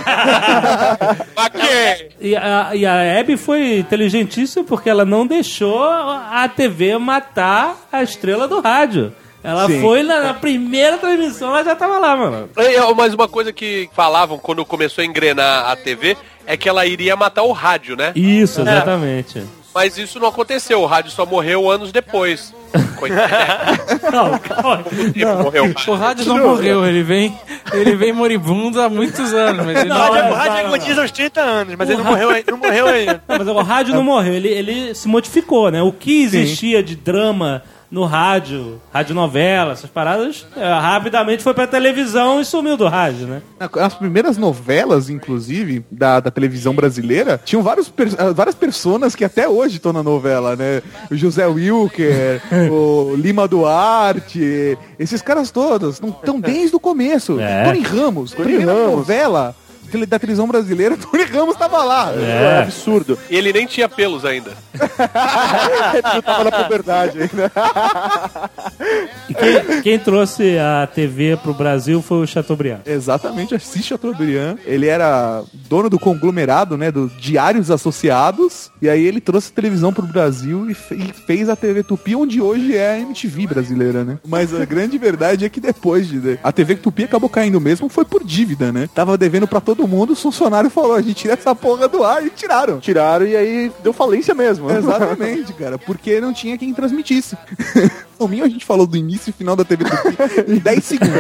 Ok. E a, e a Hebe foi inteligentíssima porque ela não deixou a T V matar a estrela do rádio. Ela Sim. foi na, na primeira transmissão, ela já tava lá, mano. É, mas uma coisa que falavam quando começou a engrenar a T V é que ela iria matar o rádio, né? Isso, exatamente. Mas isso não aconteceu, o rádio só morreu anos depois. Coitado. Não, calma. Tempo morreu o rádio. O rádio não morreu, ele vem, ele vem moribundo há muitos anos, mas ele O não, rádio, não, o rádio não, agontiza aos trinta anos, mas O ele não morreu, ai- não morreu ainda. Não, mas o rádio não morreu, ele, ele se modificou, né? O que existia de drama no rádio, radionovela, essas paradas, é, rapidamente foi pra televisão e sumiu do rádio, né? As primeiras novelas, inclusive, da, da televisão brasileira, tinham vários per- várias personas que até hoje estão na novela, né? O José Wilker, o Lima Duarte, esses caras todos estão desde o começo. É. Tony Ramos, Tony primeira Ramos. novela tele- da televisão brasileira, Tony Ramos tava lá. É absurdo. E ele nem tinha pelos ainda. Ele não tava na puberdade ainda. E quem, quem trouxe a T V pro Brasil foi o Chateaubriand. Exatamente, Assis Chateaubriand. Ele era dono do conglomerado, né, do Diários Associados, e aí ele trouxe a televisão pro Brasil e, fe- e fez a T V Tupi, onde hoje é a M T V brasileira, né? Mas a grande verdade é que depois de... A T V Tupi acabou caindo mesmo, foi por dívida, né? Tava devendo pra todo mundo, o funcionário falou, a gente tira essa porra do ar, e tiraram. Tiraram e aí deu falência mesmo. Exatamente, cara, porque não tinha quem transmitisse. O minho a gente falou do início e final da T V Tupi em dez segundos.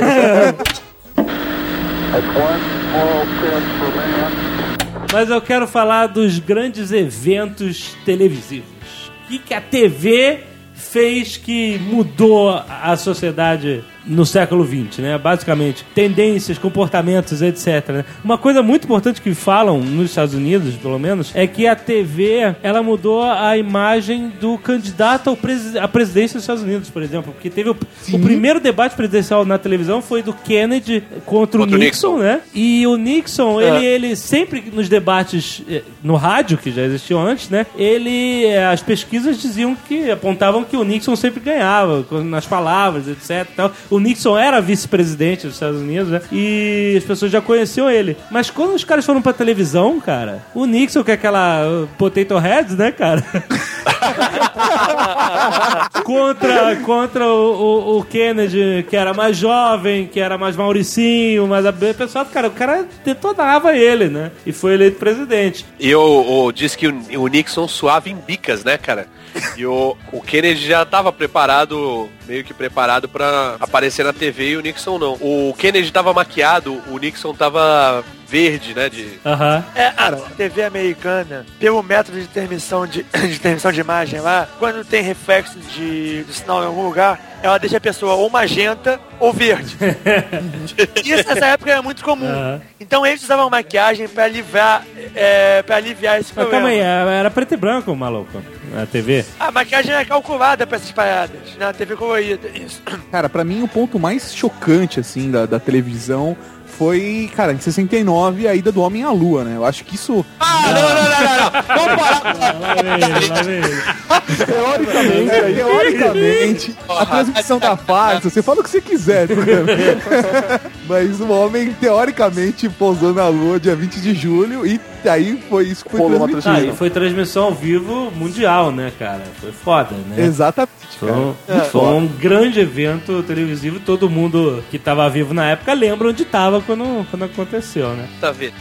Mas eu quero falar dos grandes eventos televisivos. O que, que a T V fez que mudou a sociedade no século vinte, né? Basicamente, tendências, comportamentos, etcétera, né? Uma coisa muito importante que falam nos Estados Unidos, pelo menos, é que a T V, ela mudou a imagem do candidato ao presi- à presidência dos Estados Unidos, por exemplo. Porque teve o, o primeiro debate presidencial na televisão foi do Kennedy contra, Contra o o Nixon, Nixon. né? E o Nixon, ele, ele sempre nos debates eh, no rádio, que já existiam antes, né? Ele, eh, as pesquisas diziam que, apontavam que o Nixon sempre ganhava, com- nas palavras, etcétera e tal. O Nixon era vice-presidente dos Estados Unidos, né? E as pessoas já conheciam ele. Mas quando os caras foram pra televisão, cara, o Nixon, que é aquela uh, potato heads, né, cara? contra contra o, o, o Kennedy, que era mais jovem, que era mais mauricinho, mas a o pessoal, cara, o cara detonava ele, né? E foi eleito presidente. E o, o, diz que o, o Nixon suava em bicas, né, cara? E o, o Kennedy já tava preparado, meio que preparado pra aparecer na T V e o Nixon não. O Kennedy tava maquiado, o Nixon tava verde, né? De... Aham. É, a T V americana, pelo método de transmissão de, de transmissão de imagem lá, quando tem reflexo de, de sinal em algum lugar, ela deixa a pessoa ou magenta ou verde. Isso nessa época era muito comum. Uhum. Então eles usavam maquiagem pra aliviar, é, pra aliviar esse Mas problema. calma aí, era preto e branco, maluco, na T V. A maquiagem é calculada pra essas paradas, na T V colorida. Isso. Cara, pra mim o ponto mais chocante, assim, da, da televisão foi, cara, em sessenta e nove, a ida do homem à lua, né? Eu acho que isso... Ah, não, não, não, não, não. Vamos parar. Lá vem ele, lá vem ele. Teoricamente, é, teoricamente, a transmissão da farsa, você fala o que você quiser, né? Mas o homem, teoricamente, pousou na lua dia vinte de julho e aí foi isso que foi Rolou uma transmitido. Ah, e foi transmissão ao vivo mundial, né, cara? Foi foda, né? Exatamente, Foi cara. um, Muito foi foda. um grande evento televisivo. Todo mundo que tava vivo na época lembra onde tava quando, quando aconteceu, né? Tá vendo?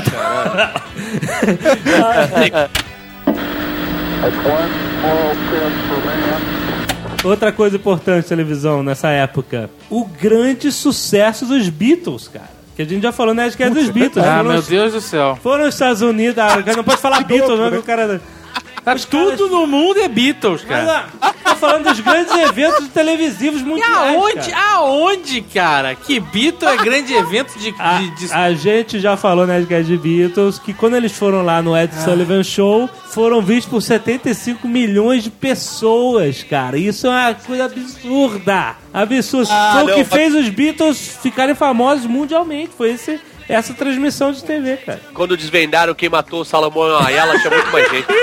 Outra coisa importante de televisão nessa época, o grande sucesso dos Beatles, cara. Que a gente já falou, né? Acho que é dos Beatles. Ah, foram meu os- Deus do céu. Foram os Estados Unidos, ah, não pode falar Beatles, não, que o cara... Mas tudo no mundo é Beatles, Mas, cara. ó, tô falando dos grandes eventos televisivos E mundiais, aonde, cara. aonde, cara? Que Beatles é grande evento de... A, de, de... a gente já falou na né, de Beatles que quando eles foram lá no Ed Sullivan Show, foram vistos por setenta e cinco milhões de pessoas, cara. Isso é uma coisa absurda. Absurda. Ah, foi o não, que mas- fez os Beatles ficarem famosos mundialmente. Foi esse, essa transmissão de T V, cara. Quando desvendaram quem matou o Salomão Ayala, tinha muito mais gente.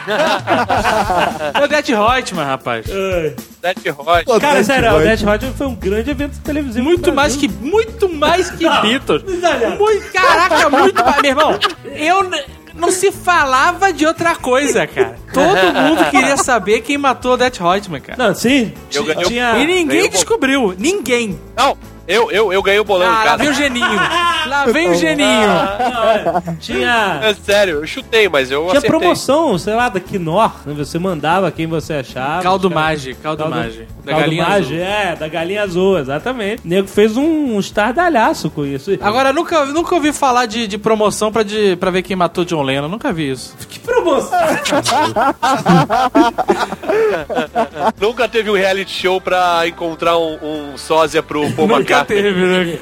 É o Dead Reutemann, rapaz. Dead Hot. Cara, Death sério, o Rock. Death Rock foi um grande evento televisivo. Muito no mais Brasil. que, muito mais que Beatles. exagera. Muito, caraca, muito mais. Meu irmão, eu... n- Não se falava de outra coisa, cara. Todo mundo queria saber quem matou o Death Reutemann, cara. Não, sim. Eu ti- ganhei- tinha... E ninguém ganhou- descobriu. Ninguém. Não, eu, eu, eu ganhei o bolão em Ah, lá casa. vem o geninho. Lá vem o geninho. Não, é, tinha... É sério, eu chutei, mas eu Tinha acertei. promoção, sei lá, da Knorr, né? Você mandava quem você achava. Caldo os caras- Mage, caldo Mage. Da Caldo galinha Mage, azul. é, da galinha azul, exatamente. O nego fez um, um estardalhaço com isso. Agora, nunca, nunca ouvi falar de, de promoção pra, de, pra ver quem matou John Lennon. Nunca vi isso. que promoção! Nunca teve um reality show pra encontrar um, um sósia pro Paul Nunca McCartney. teve, né?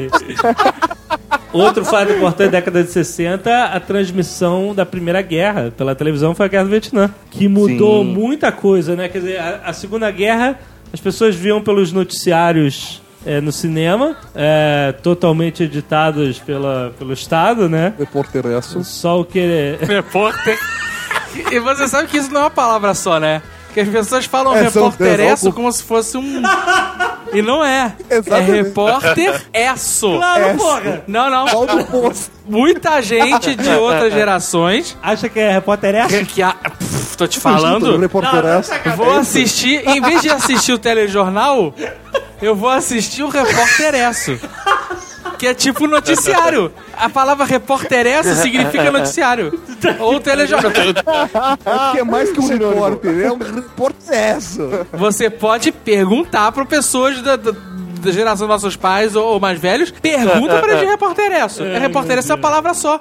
Outro fato importante da década de sessenta, a transmissão da Primeira Guerra pela televisão foi a Guerra do Vietnã, que mudou Sim. muita coisa, né? Quer dizer, a, a Segunda Guerra, as pessoas viam pelos noticiários é, no cinema, é, totalmente editados pela, pelo Estado, né? Repórter Esso. Só o que... Repórter. E você sabe que isso não é uma palavra só, né? Que as pessoas falam É, são repórter dez, esso algum- como se fosse um... E não é. Exatamente. É repórter esso. Claro, Essa. porra! Não, não. Qual do posto? Muita gente de outras gerações Acha que é repórter essa? que a... Pff, tô te O falando. repórter Esso. Vou assistir, em vez de assistir o telejornal, eu vou assistir o repórter esso. Que é tipo noticiário. A palavra repórter esso significa noticiário. Ou telejornal. É porque é mais que um repórter, é um repórter Esso. Você pode perguntar para pessoas da, da, da geração dos nossos pais ou, ou mais velhos. Pergunta para de repórter esso. É repórter esso é uma palavra só.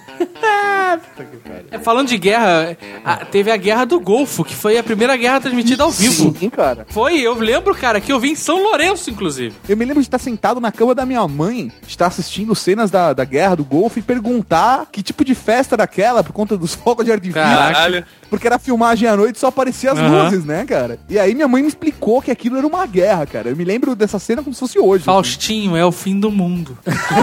É, falando de guerra, a- teve a Guerra do Golfo, que foi a primeira guerra transmitida ao vivo. Sim, cara. Foi, eu lembro, cara, que eu vi em São Lourenço, inclusive. Eu me lembro de estar sentado na cama da minha mãe, estar assistindo cenas da, da guerra, do Golfo, e perguntar que tipo de festa era aquela por conta dos fogos de artifício. Caralho. Porque era filmagem à noite e só aparecia as Aham. luzes, né, cara? E aí minha mãe me explicou que aquilo era uma guerra, cara. Eu me lembro dessa cena como se fosse hoje. Faustinho, é o fim do mundo.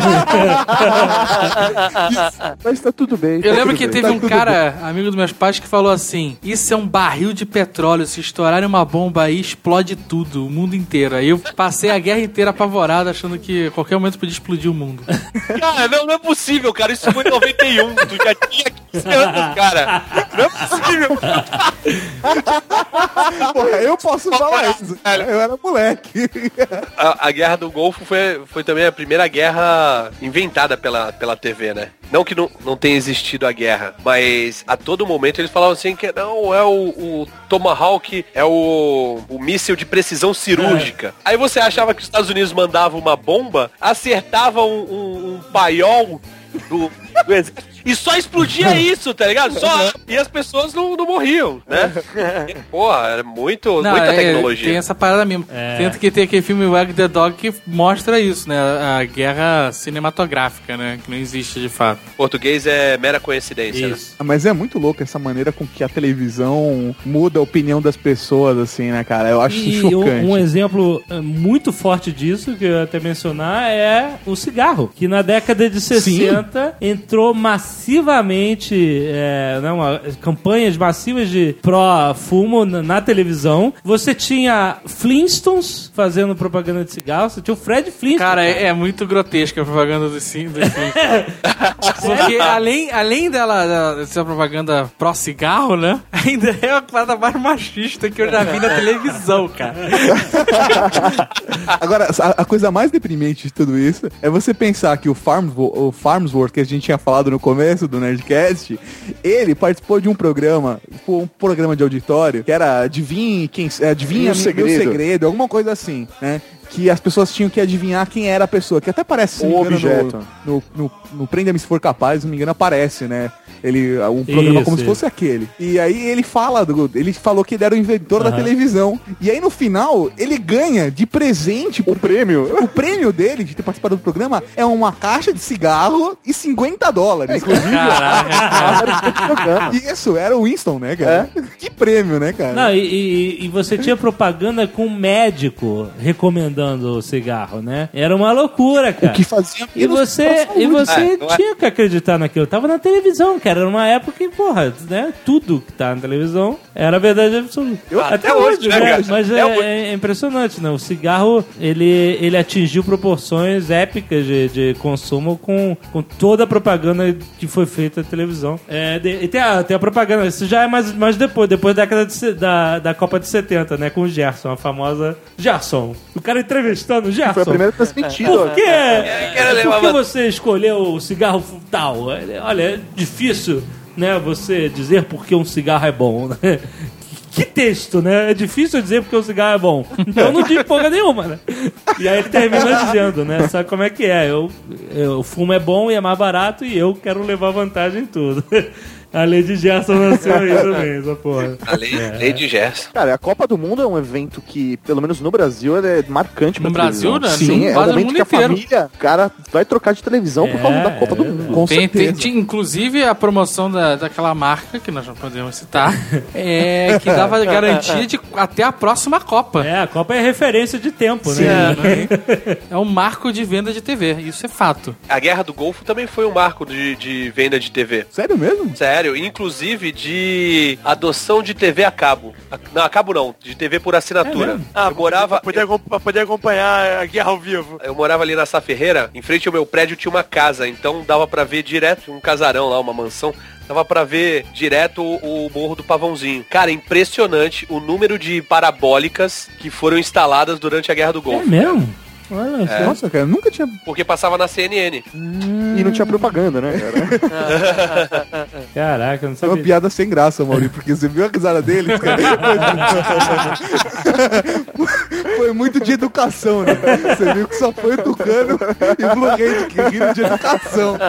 Mas tá tudo bem. Eu tá lembro tudo que bem. teve tá um tudo cara, amigo dos meus pais, que falou assim: isso é um barril de petróleo, se estourarem uma bomba aí, explode tudo, o mundo inteiro. Aí eu passei a guerra inteira apavorado, achando que a qualquer momento podia explodir o mundo. Cara, não, não é possível, cara. Isso foi em noventa e um. Tu já tinha quinze anos, cara. Não é possível. Porra, eu posso falar isso. Cara. Eu era moleque. A, a Guerra do Golfo foi, foi também a primeira guerra inventada pela, pela T V, né? Não que não, não tenha existido a guerra, mas a todo momento eles falavam assim que não, é o, o Tomahawk, é o, o míssil de precisão cirúrgica. Aí você achava que os Estados Unidos mandavam uma bomba, acertava um, um, um paiol do, do exército. E só explodia isso, tá ligado? Só, e as pessoas não, não morriam, né? Porra, era muito, Não, muita é, tecnologia. Tem essa parada mesmo. É. Tanto que tem aquele filme Wag the Dog que mostra isso, né? A guerra cinematográfica, né? Que não existe de fato. Português é mera coincidência, né? Isso. Ah, mas é muito louco essa maneira com que a televisão muda a opinião das pessoas, assim, né, cara? Eu acho E isso chocante. um, um exemplo eh, muito forte disso, que eu ia até mencionar, é o cigarro. Que na década de sessenta entrou massivamente, é, não, uma- campanhas massivas de pró-fumo na, na televisão. Você tinha Flintstones fazendo propaganda de cigarro. Você tinha o Fred Flintstone. Cara, é, é muito grotesca a propaganda do sim, do sim. Porque além, além dela, dela ser uma propaganda pró-cigarro, né? Ainda é a parada mais machista que eu já vi na televisão, cara. Agora, a, a coisa mais deprimente de tudo isso é você pensar que o, Farmswo- o Farmsworth, que a gente tinha falado no começo do Nerdcast, ele participou de um programa, foi um programa de auditório, que era Adivinhe quem, é, Adivinha Meu meu Segredo. segredo, alguma coisa assim, né? Que as pessoas tinham que adivinhar quem era a pessoa, que até parece, se O não me engano, objeto. No, no, no, no Prenda-me se for capaz, se não me engano, aparece, né? Ele, um programa Isso, como se isso. fosse aquele. E aí ele fala, do, ele falou que ele era o inventor da Aham. televisão. E aí no final, ele ganha de presente O prêmio. o prêmio dele de ter participado do programa é uma caixa de cigarro e cinquenta dólares. Inclusive, isso, era o Winston, né, cara? Que prêmio, né, cara? Não, e, e- e você tinha propaganda com um médico recomendando o cigarro, né? Era uma loucura, cara. O que fazia E você, e você Ah, não é- tinha que acreditar naquilo. Tava na televisão, cara. Era uma época que, porra, né? Tudo que tá na televisão era verdade absoluta. Até hoje, né, cara? Mas Até é, hoje. é impressionante, né? O cigarro, ele, ele atingiu proporções épicas de, de consumo com, com toda a propaganda que foi feita na televisão. É, de- e tem a, tem a propaganda, isso já é mais, mais depois, depois da década de, se- da, da Copa de setenta, né? Com o Gerson, a famosa Gerson. O cara entrevistando o Gerson. Foi a primeira transmitida. Por que, quero levar por que uma- você escolheu o cigarro tal? Ele, Olha, é difícil, né, você dizer por que um cigarro é bom, né? Que texto, né? É difícil dizer porque um cigarro é bom. Então não digo porra nenhuma, né? E aí ele termina dizendo, né? Sabe como é que é? Eu, eu, o fumo é bom e é mais barato e eu quero levar vantagem em tudo. A Lady Gerson nasceu aí também, essa porra. A lei, lei de Gerson. Cara, a Copa do Mundo é um evento que, pelo menos no Brasil, ele é marcante pra No televisão. Brasil, né? Sim, No- é o quase no momento mundo que a inteiro. família, o cara vai trocar de televisão por causa É, da Copa do é. Mundo. Com Tem, tem, certeza. tinha, inclusive, a promoção da, daquela marca, que nós não podemos citar, é, que dava garantia de até a próxima Copa. É, a Copa é referência de tempo, Sim, né? né? É um marco de venda de T V, isso é fato. A Guerra do Golfo também foi um marco de, de venda de T V. Sério mesmo? Sério, inclusive de adoção de T V a cabo. A- Não, a cabo não, de T V por assinatura. mesmo? Ah, eu morava, pra poder, acom- pra poder acompanhar a guerra ao vivo. eu morava ali na Sá Ferreira, em frente ao meu prédio tinha uma casa, então dava pra ver direto, um casarão lá, uma mansão, dava pra ver direto o, o Morro do Pavãozinho. Cara, impressionante o número de parabólicas que foram instaladas durante a Guerra do É Golfo. mesmo? Olha só. Nossa, cara, eu nunca tinha... Porque passava na C N N. E não tinha propaganda, né, cara? Caraca, eu não É uma sabia. piada sem graça, Maurício, porque você viu a risada dele, cara? Foi muito de educação, né? Você viu que só foi o Tucano e o Blue Hand que riram de educação.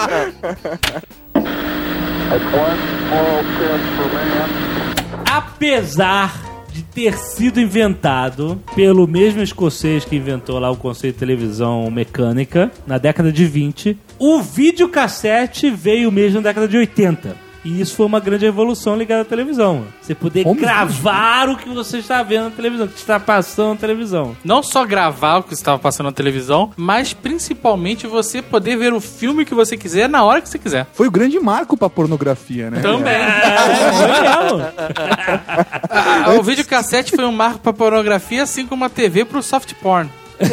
Apesar de ter sido inventado pelo mesmo escocês que inventou lá o conceito de televisão mecânica, na década de vinte, o videocassete veio mesmo na década de oitenta. E isso foi uma grande evolução ligada à televisão. Você poder Como? gravar o que você está vendo na televisão, o que está passando na televisão. Não só gravar o que estava passando na televisão, mas principalmente você poder ver o filme que você quiser na hora que você quiser. Foi o grande marco pra pornografia, né? Também. É, foi mesmo. Ah, o videocassete foi um marco pra pornografia, assim como a T V pro soft porn.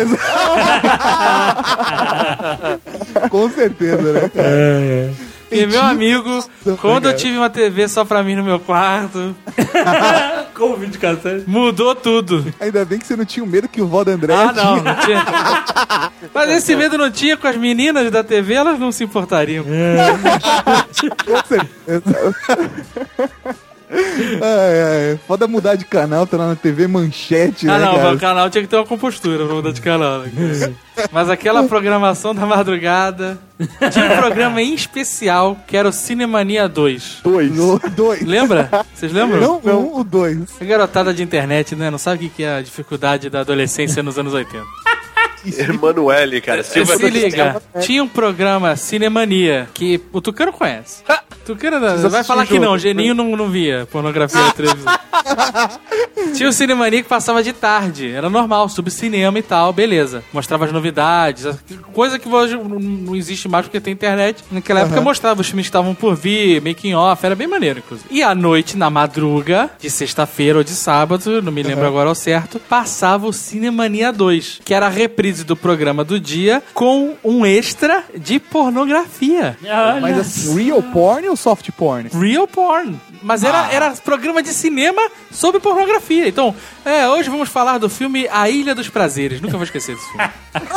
Com certeza, né, cara? E meu amigo, quando eu tive uma T V só pra mim no meu quarto, Com o videocassete. mudou tudo. Ainda bem que você não tinha o medo que o vó da André Ah, não, tinha. não tinha. Mas esse medo não tinha com as meninas da T V, elas não se importariam. Com certeza. É, é, foda mudar de canal, tá lá na T V Manchete, Ah, né, não, cara? o canal tinha que ter uma compostura pra mudar de canal. Né? Mas aquela programação da madrugada. Tinha um programa em especial que era o Cinemania dois. Dois. No- dois. Lembra? Vocês lembram? Não, um, o dois. A garotada de internet, né? Não sabe o que que é a dificuldade da adolescência nos anos oitenta. Emanuele, cara. Silva Se liga, tinha um programa Cinemania que o Tucano conhece. Tucano não, vai falar que não, o Geninho não, não via pornografia na televisão. Tinha o Cinemania que passava de tarde, era normal, sobre cinema e tal, beleza. Mostrava as novidades, coisa que hoje não existe mais porque tem internet. Naquela época mostrava os filmes que estavam por vir, making off, era bem maneiro, inclusive. E à noite, na madruga, de sexta-feira ou de sábado, não me lembro agora ao certo, passava o Cinemania dois, que era a reprise do programa do dia com um extra de pornografia. Mas assim, real porn ou soft porn? Real porn. Mas era, era programa de cinema sobre pornografia. Então, é, hoje vamos falar do filme A Ilha dos Prazeres. Nunca vou esquecer desse filme.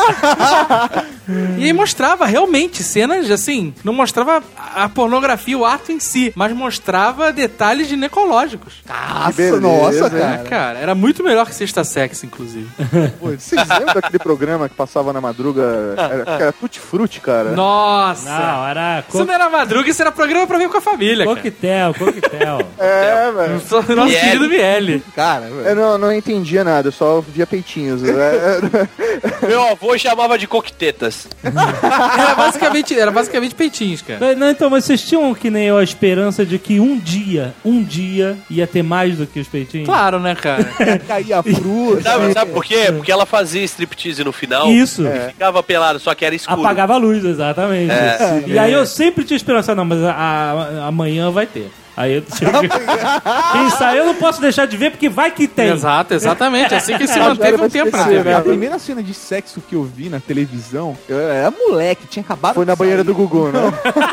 E aí mostrava realmente cenas, assim, não mostrava a pornografia, o ato em si, mas mostrava detalhes ginecológicos. Nossa, beleza, nossa, hein? cara. Cara, era muito melhor que Sexta Sex, inclusive. Pô, vocês lembram daquele programa que passava na madruga? Era, era Tutti Frutti, cara. Nossa! Não, era co Isso não era madruga, isso era programa pra ver com a família, cara. coquetel, coquetel. É, velho. Nosso querido Miele. Cara, velho. Eu não, não entendia nada, eu só via peitinhos. É, Meu avô chamava de coquetetas. Era basicamente, era basicamente peitinhos, cara. Mas, não, então, mas vocês tinham que nem eu a esperança de que um dia, um dia, ia ter mais do que os peitinhos? Claro, né, cara? Caía fruta. Sabe, sabe por quê? Porque ela fazia striptease no final. Isso. E ficava pelado, só que era escuro. Apagava a luz, exatamente. E aí eu sempre tinha esperança, não, mas a, a- amanhã vai ter. Aí eu tinha que... Isso aí eu não posso deixar de ver porque vai que tem. Exato, exatamente. Assim que se Agora manteve vai um tempo na esquecer, T V. né? A primeira cena de sexo que eu vi na televisão, eu era moleque, tinha acabado foi de na banheira sair. do Gugu, né?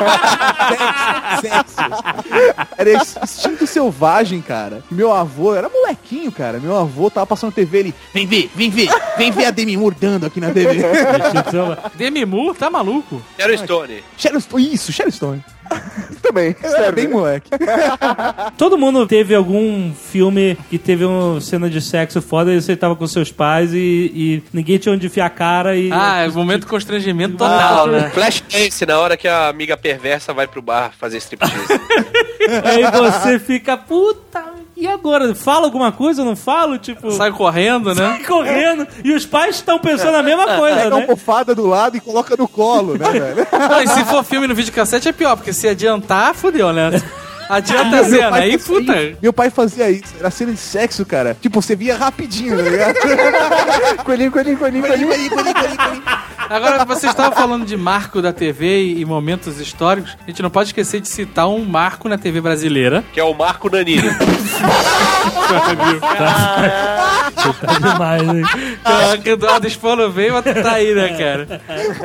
Sexo. Era instinto selvagem, cara. Meu avô, era molequinho, cara. Meu avô tava passando T V, ele, vem ver, vem ver, vem ver a Demi Moore dando aqui na T V. Demi Moore, tá maluco? Era o Stone. Sharon Stone, isso, Sharon Stone. Também. Eu era bem moleque. Todo mundo teve algum filme que teve uma cena de sexo foda e você tava com seus pais e, e ninguém tinha onde enfiar a cara e... Ah, é momento de constrangimento total, né? Flashdance, na hora que a amiga perversa vai pro bar fazer striptease. Aí você fica, puta, e agora? Fala alguma coisa ou não falo? Tipo, Sai correndo, né? sai correndo e os pais estão pensando a mesma coisa, Pega uma né? almofada do lado e coloca no colo, né, velho? Não, e se for filme no videocassete é pior, porque se adiantar, fudeu, né? Adianta a Meu cena, pai aí fazia puta. isso. Meu pai fazia isso. Era cena de sexo, cara. Tipo, você via rapidinho, tá ligado? Coelhinho, coelhinho, coelhinho, coelhinho. Agora, você estava falando de marco da T V e momentos históricos. A gente não pode esquecer de citar um marco na T V brasileira. Que é o Marco Nanini. Tá demais, hein? Que o Eduardo Spano veio, mas tá aí, né, cara?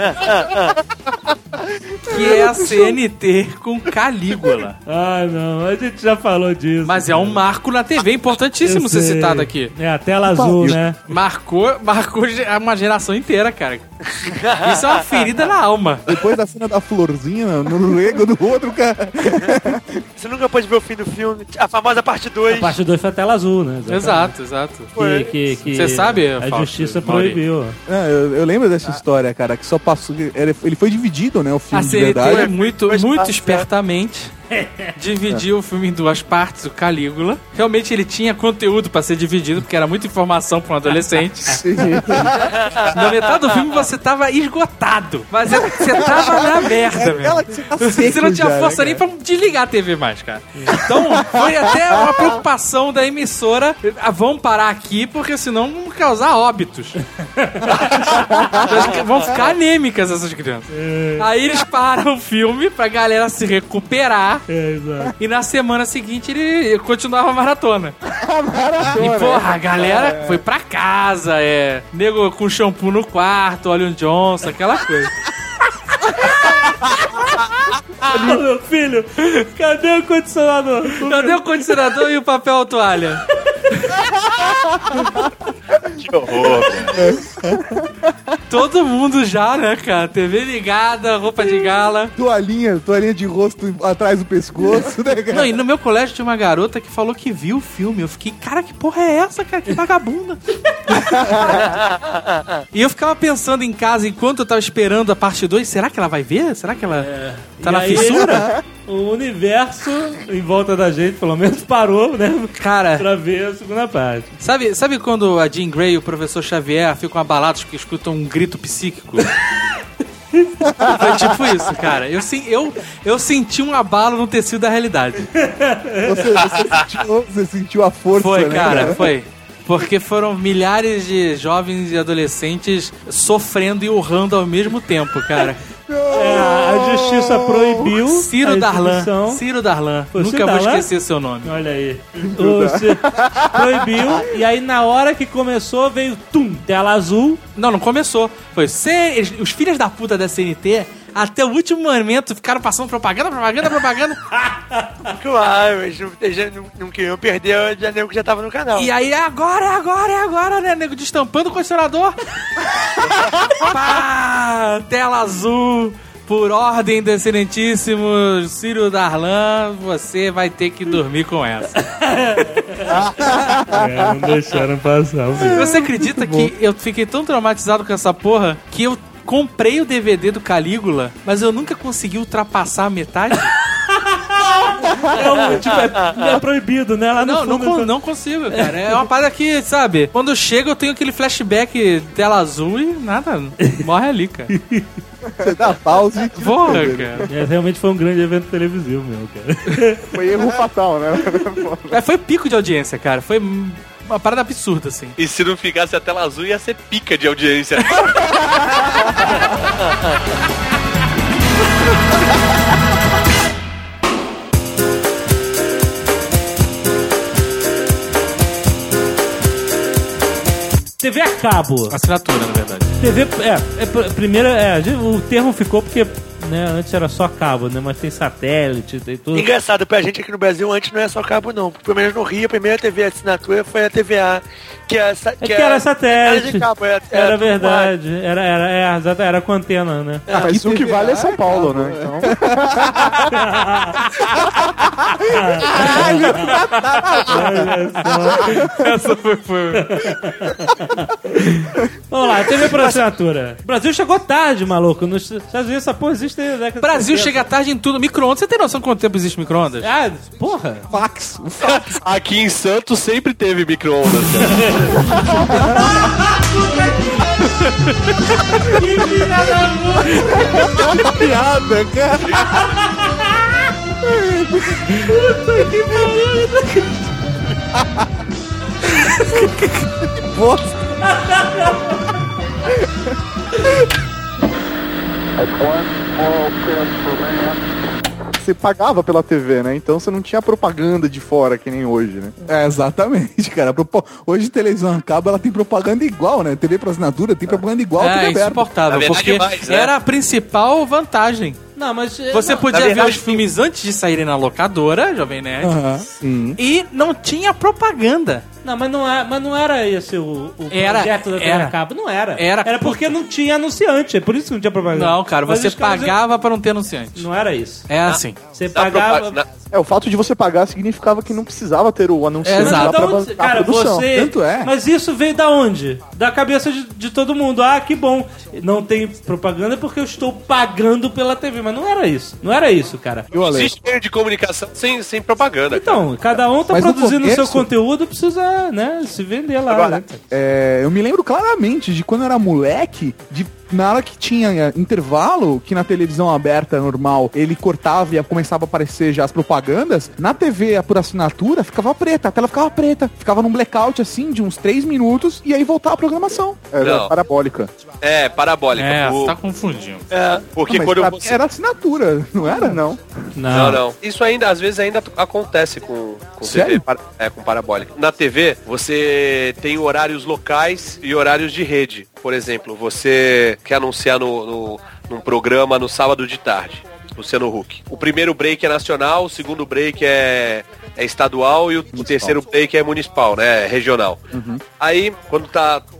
Que é a C N T com Calígula. Ah, não, a gente já falou disso. Mas é um marco na T V, importantíssimo Eu ser sei. citado aqui. É a tela azul, né? Marcou, marcou ge- uma geração inteira, cara. Isso é uma ferida na alma. Depois da cena da florzinha no rego do outro, cara. Você nunca pode ver o fim do filme. A famosa parte dois. A parte dois foi a tela azul, né? Exato, exato. Que, que, que Você sabe, a Fausto, justiça Mauri? proibiu. Não, eu, eu lembro dessa história, cara, que só passou. Ele ele foi dividido, né? O A filme de C N T verdade. é muito, Duas muito partes, espertamente dividiu o filme em duas partes, o Calígula. Realmente ele tinha conteúdo pra ser dividido, porque era muita informação pra um adolescente. Na metade do filme você tava esgotado, mas é- você tava na merda, É velho. aquela que você tá Você seco não tinha já, força né, nem pra desligar a T V mais, cara. Então, foi até uma preocupação da emissora. Ah, vamos parar aqui, porque senão vamos causar óbitos. Vão ficar anêmicas essas crianças. Aí eles param o filme pra galera se recuperar. É, exato. E na semana seguinte ele continuava a maratona. E porra, a galera foi pra casa, é. Nego com shampoo no quarto, Olion Johnson, aquela coisa. Ah, meu filho, cadê o condicionador? Cadê o condicionador e o papel toalha? Que horror. Todo mundo já, né, cara? T V ligada, roupa de gala. Toalhinha, toalhinha de rosto atrás do pescoço, né, cara? Não, e no meu colégio tinha uma garota que falou que viu o filme. Eu fiquei, cara, que porra é essa, cara? Que vagabunda. E eu ficava pensando em casa, enquanto eu tava esperando a parte dois, será que ela vai ver? Será que ela é. tá E na aí, fissura? O universo em volta da gente, pelo menos, parou, né? Cara, Pra ver a segunda parte. sabe, sabe quando a Jean Grey e o professor Xavier ficam abalados porque escutam um grito psíquico? Foi tipo isso, cara. Eu, sen- eu, eu senti um abalo no tecido da realidade. Você, você, sentiu, você sentiu a força, Foi, né, cara, foi. Porque foram milhares de jovens e adolescentes sofrendo e urrando ao mesmo tempo, cara. É, a justiça proibiu Ciro a Darlan. exibição. Ciro Darlan. Foi Nunca Ciro vou Darlan? esquecer seu nome. Olha aí. O Ciro proibiu, e aí na hora que começou veio tum, tela azul. Não, não começou. Foi C... os filhos da puta da C N T, até o último momento, ficaram passando propaganda, propaganda, propaganda. Claro, eles não, eles já não, não queriam perder o janeiro que já tava no canal. E aí, é agora, é agora, é agora, né? Nego destampando o condicionador. Pá! Tela azul. Por ordem do excelentíssimo Ciro Darlan, você vai ter que dormir com essa. É, não deixaram passar. Você acredita que eu fiquei tão traumatizado com essa porra que eu comprei o D V D do Calígula, mas eu nunca consegui ultrapassar a metade? É, um, tipo, é, é proibido, né? Lá no Não, não, fundo, con- não consigo, cara. É uma parada que, sabe, quando eu chego eu tenho aquele flashback tela azul e nada, morre ali, cara. Você dá pausa e... Porra, cara. É, realmente foi um grande evento televisivo mesmo, cara. Foi erro fatal, né? É, foi pico de audiência, cara. Foi uma parada absurda, assim. E se não ficasse a tela azul, ia ser pica de audiência. T V a cabo. Assinatura, na verdade. T V, é, é pr- primeiro, é, o termo ficou porque, né, antes era só cabo, né, mas tem satélite, tem tudo. Engraçado, pra gente aqui no Brasil, antes não é só cabo, não. Pelo menos no Rio, a primeira T V assinatura foi a T V A, que, é, sa- É que era satélite. de cabo, era, Era tudo verdade, era, era, é, exato, era com antena, né? Ah, mas o que vale é São Paulo, né? Então... Essa foi, foi. Vamos lá, T V por assinatura. O Brasil chegou tarde, maluco. Nos Estados Unidos essa porra existe desde a década de Brasil setenta. chega tarde em tudo. Micro-ondas, você tem noção de quanto tempo existe micro-ondas? Ah, porra. Fax. Aqui em Santos sempre teve micro-ondas, cara. Piada, cara. Você pagava pela T V, né? Então você não tinha propaganda de fora, que nem hoje, né? É, exatamente, cara. Propo- Hoje televisão a cabo, ela tem propaganda igual, né? T V por assinatura tem propaganda igual, tudo É aberto. insuportável, Na verdade, porque mais, né? era a principal vantagem. Não, mas... é, Você não, podia na ver verdade, os filmes antes de saírem na locadora, Jovem Nerd, Aham, sim. e não tinha propaganda. Não, mas não, é, mas não era esse o, o Era, projeto da T V era. a cabo. Não era. Era Era porque não tinha anunciante. É por isso que não tinha propaganda. Não, cara, Mas você os caras- pagava pra não ter anunciante. Não era isso. É assim. Você Na pagava... propa- na- É, o fato de você pagar significava que não precisava ter o anunciante Exato. lá pra Então, bancar cara, a produção. você... Tanto é. Mas isso veio da onde? Da cabeça de, de todo mundo. Ah, que bom. Não tem propaganda porque eu estou pagando pela T V. Mas não era isso. Não era isso, cara. Eu, Ale, Existe meio de comunicação sem, sem propaganda. Então, cada um tá Mas no produzindo o seu começo- conteúdo, precisa, né, se vender lá. Agora, né? é, eu me lembro claramente de quando eu era moleque, de na hora que tinha é, intervalo, que na televisão aberta normal ele cortava e começava a aparecer já as propagandas, na T V por assinatura ficava preta, a tela ficava preta, ficava num blackout assim de uns três minutos e aí voltava a programação. Era Não. parabólica. É, parabólica. É, O- você tá confundindo. é, porque Mas quando pra você... mim era assinatura, não era? Não. Não, não. Isso ainda, às vezes, ainda acontece com, com T V, Sério? para- é, com parabólica. Na T V, você tem horários locais e horários de rede. Por exemplo, você quer anunciar no, no, num programa no sábado de tarde, Luciano Huck. O primeiro break é nacional, o segundo break é, é estadual e o, o terceiro break é municipal, né? É regional. Aí, quando tá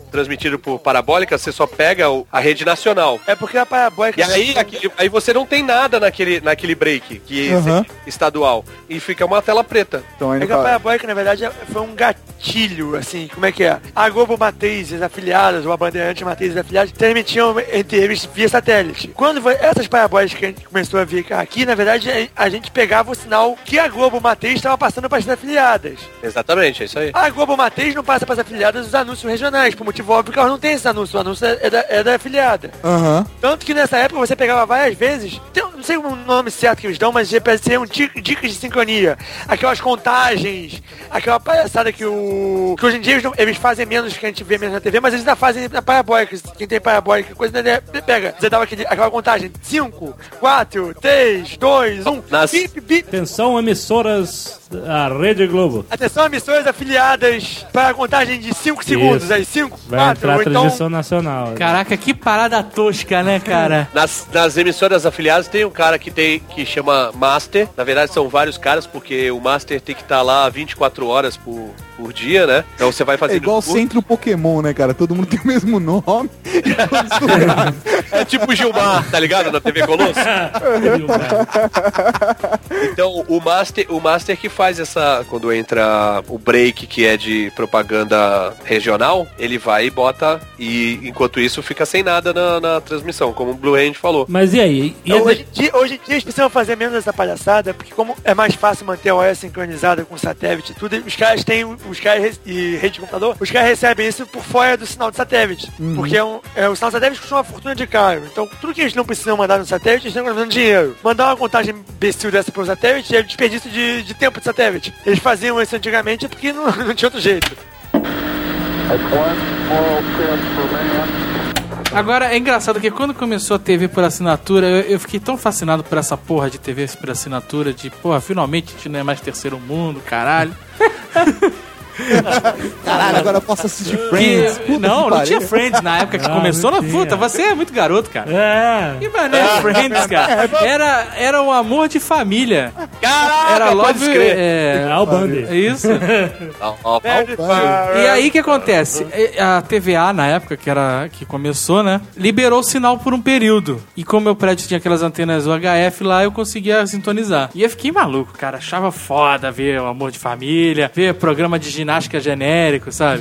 transmitido por parabólica, você só pega o, a rede nacional. É porque a parabólica... E aí, aquele, aí você não tem nada naquele, naquele break, que Uhum. é estadual. E fica uma tela preta. Então, aí É no que a caso- parabólica, na verdade, foi um gatilho, assim, como é que é? A Globo Matriz, as afiliadas, ou a Bandeirante Matriz, as afiliadas, transmitiam entre eles via satélite. Quando foi- essas parabólicas que a gente começou a vir aqui, na verdade, a gente pegava o sinal que a Globo Matriz estava passando para as afiliadas. Exatamente, é isso aí. A Globo Matriz não passa para as afiliadas os anúncios regionais, por motivo óbvio que elas não tem esse anúncio, o anúncio é da, é da afiliada. Aham. Tanto que nessa época você pegava várias vezes, tem, não sei o nome certo que eles dão, mas seriam dicas de sincronia. Aquelas contagens, aquela palhaçada que o. que hoje em dia eles, não- eles fazem menos que a gente vê menos na T V, mas eles ainda fazem na parabólica. Quem tem parabólica, coisa né, pega. Você dava aquele, aquela contagem: cinco, quatro, três, dois, um. Nas- Bip, bip. Atenção, emissoras da Rede Globo. Atenção, emissoras afiliadas para a contagem de cinco segundos. Aí, cinco, Vai quatro, entrar a ou então. transmissão nacional. Caraca, que parada tosca, né, cara? Nas, nas emissoras afiliadas tem um cara que tem que chama Master. Na verdade são vários caras, porque o Master tem que estar lá vinte e quatro horas por, por dia, né? Então você vai É fazer igual o centro Pokémon, né, cara? Todo mundo tem o mesmo nome. É tipo o Gilmar, tá ligado? Na T V Colosso. Então o Master, o Master que faz essa, quando entra o break que é de propaganda regional, ele vai e bota, e enquanto isso fica sem nada na, na transmissão, como o Blue Hand falou. Mas e aí? E Então, a- hoje, em dia, hoje em dia eles precisam fazer menos essa palhaçada, porque como é mais fácil manter a O S sincronizada com o satélite e tudo, os caras têm, os caras e rede de computador, os caras recebem isso por fora do sinal de satélite. Porque é um, é, o sinal de satélite custa uma fortuna de caro. Então tudo que eles não precisam mandar no satélite, eles estão economizando dinheiro. Mandar uma contagem imbecil dessa pro satélite é desperdício de, de tempo de satélite. Eles faziam isso antigamente porque não, não tinha outro jeito. Agora, é engraçado que quando começou a T V por assinatura, eu, eu fiquei tão fascinado por essa porra de T V por assinatura, de, porra, finalmente a gente não é mais terceiro mundo, caralho. Caralho, agora eu posso assistir Friends. Que, Puta não, que não pariu. tinha Friends na época que Ah, começou. não Não, tinha. puta, você é muito garoto, cara. É. Que maneiro Friends, cara. Era, era um amor de família. Caraca, Era pode Love... escrever. É, Al Bundy. é isso. Ó, ó, ó. E aí o que acontece? A T V A, na época que, era, que começou, né? Liberou o sinal por um período. E como meu prédio tinha aquelas antenas U H F lá, eu conseguia sintonizar. E eu fiquei maluco, cara. Achava foda ver o amor de família, ver programa de ginástica genérico, sabe?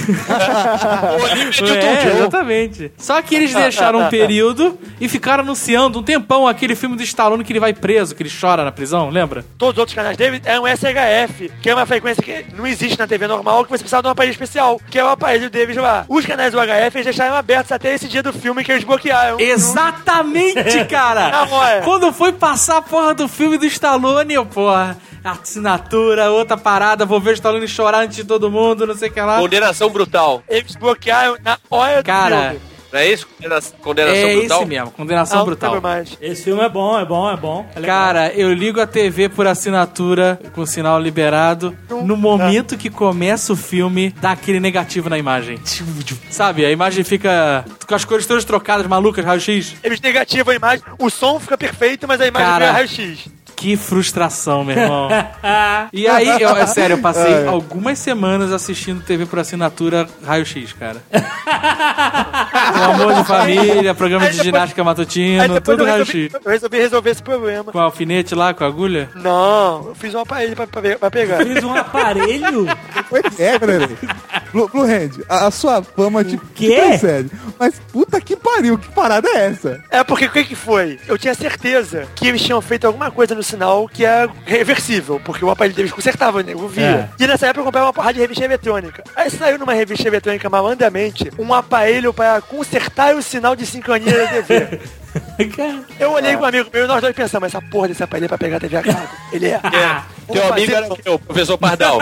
É, exatamente. Só que eles deixaram um período e ficaram anunciando um tempão aquele filme do Stallone que ele vai preso, que ele chora na prisão, lembra? Todos os outros canais dele é um S H F, que é uma frequência que não existe na T V normal, que você precisa de um aparelho especial, que é o aparelho deles lá. Os canais U H F eles deixaram abertos até esse dia do filme que eles bloquearam. Exatamente, cara! Na hora. Quando foi passar a porra do filme do Stallone, eu, porra, assinatura, outra parada, vou ver o Stallone chorar antes de todo mundo, não sei o que lá. Condenação brutal. Eles bloquearam na hora Cara, do filme. Não é isso? Condena- Condenação É brutal? esse mesmo, condenação Não, brutal. não lembro mais. Esse filme é bom, é bom, é bom. É legal. Cara, eu ligo a T V por assinatura, com o sinal liberado. No momento que começa o filme, dá aquele negativo na imagem. Sabe, a imagem fica com as cores todas trocadas, malucas, raio-x. Eles negativam a imagem, o som fica perfeito, mas a imagem Cara. vira raio-x. Que frustração, meu irmão. E aí, eu, é sério, eu passei algumas semanas assistindo T V por assinatura raio-x, cara. O amor de família, programa Aí de depois- ginástica Aí matutino, depois tudo eu resolvi, raio-x. eu resolvi resolver esse problema. Com alfinete lá, com agulha. Não, eu fiz um aparelho pra, pra, pra pegar. Fiz um aparelho? Foi é, galera. Blue, Blue Hand, a, a sua fama te quê? precede. Mas puta que pariu, que parada é essa? É porque o que que foi? Eu tinha certeza que eles tinham feito alguma coisa no sinal que é reversível, porque o aparelho deles consertava, né? Eu via. E nessa época eu comprei uma porrada de revista eletrônica. Aí saiu numa revista eletrônica malandramente um aparelho para consertar o sinal de sincronia da T V. Eu olhei com um amigo meu e nós dois pensamos, essa porra desse aparelho é pra pegar a T V a cabo. Ele é. É. Teu Vamos amigo fazer- era o quê? O professor Pardal.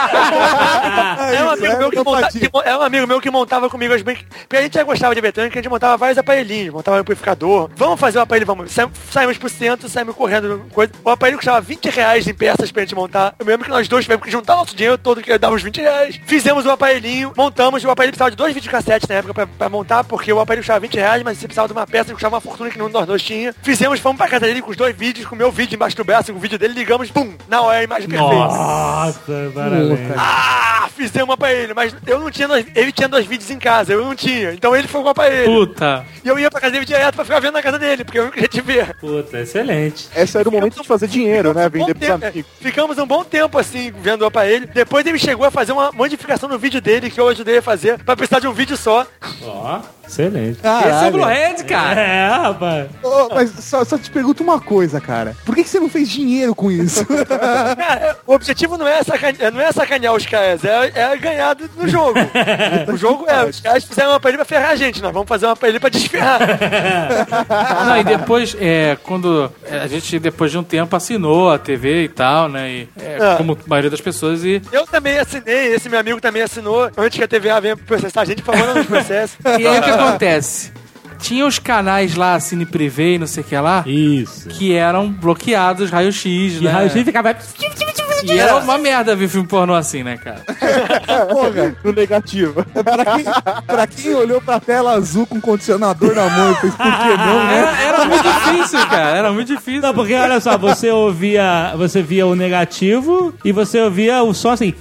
É um, amigo meu que monta- que mo- é um amigo meu que montava comigo as brinquedas. Porque a gente já gostava de eletrônica, a gente montava vários aparelhinhos, montava um amplificador. Vamos fazer o aparelho, vamos. Sa- Saímos pro centro, saímos correndo. Coisa. O aparelho custava vinte reais em peças pra gente montar. Eu me lembro que nós dois tivemos que juntar nosso dinheiro todo, que dava uns vinte reais. Fizemos o aparelhinho, montamos. O aparelho precisava de dois videocassetes na época pra, pra montar, porque o aparelho custava vinte reais, mas você precisava de uma peça que custava uma fortuna fortuna que nenhum de nós dois tinha. Fizemos, fomos pra casa dele com os dois vídeos, com o meu vídeo embaixo do braço, com o vídeo dele, ligamos, pum, na hora a imagem perfeita. Nossa, parabéns. Ah, fizemos uma pra ele, mas eu não tinha, dois, ele tinha dois vídeos em casa, eu não tinha, então ele foi uma pra ele. Puta. E eu ia pra casa dele direto pra ficar vendo na casa dele, porque eu não queria te ver. Puta, excelente. Esse era o momento de fazer dinheiro, né? Vender pros tempo, amigos. Ficamos um bom tempo assim, vendo o aparelho. Depois ele chegou a fazer uma modificação no vídeo dele, que eu ajudei a fazer, pra precisar de um vídeo só. Ó, excelente. Esse é o Bluehead, cara. É, rapaz. Ô, mas só, só te pergunto uma coisa, cara. Por que, que você não fez dinheiro com isso? Cara, o objetivo não é, sacanear, não é sacanear os caras, é, é ganhar do- no jogo. O jogo é, os caras fizeram uma aparelho pra ferrar a gente, nós vamos fazer uma aparelho pra desferrar. Não, e depois, é, quando a gente, depois de um tempo, assinou a T V e tal, né? E, é, Ah. como a maioria das pessoas, e, Eu também assinei, esse meu amigo também assinou, antes que a T V A venha processar a gente, por favor, não nos processe. e aí o que acontece? Tinha os canais lá, Cine Privé e não sei o que lá, Isso. que eram bloqueados, raio-x, E né? raio-x ficava... E era uma merda ver filme pornô assim, né, cara? Porra, No negativo. pra quem, pra quem olhou pra tela azul com condicionador na mão e fez por que não, né? Era, era muito difícil, cara. Era muito difícil. Não, porque olha só, você ouvia, você via o negativo e você ouvia o som assim.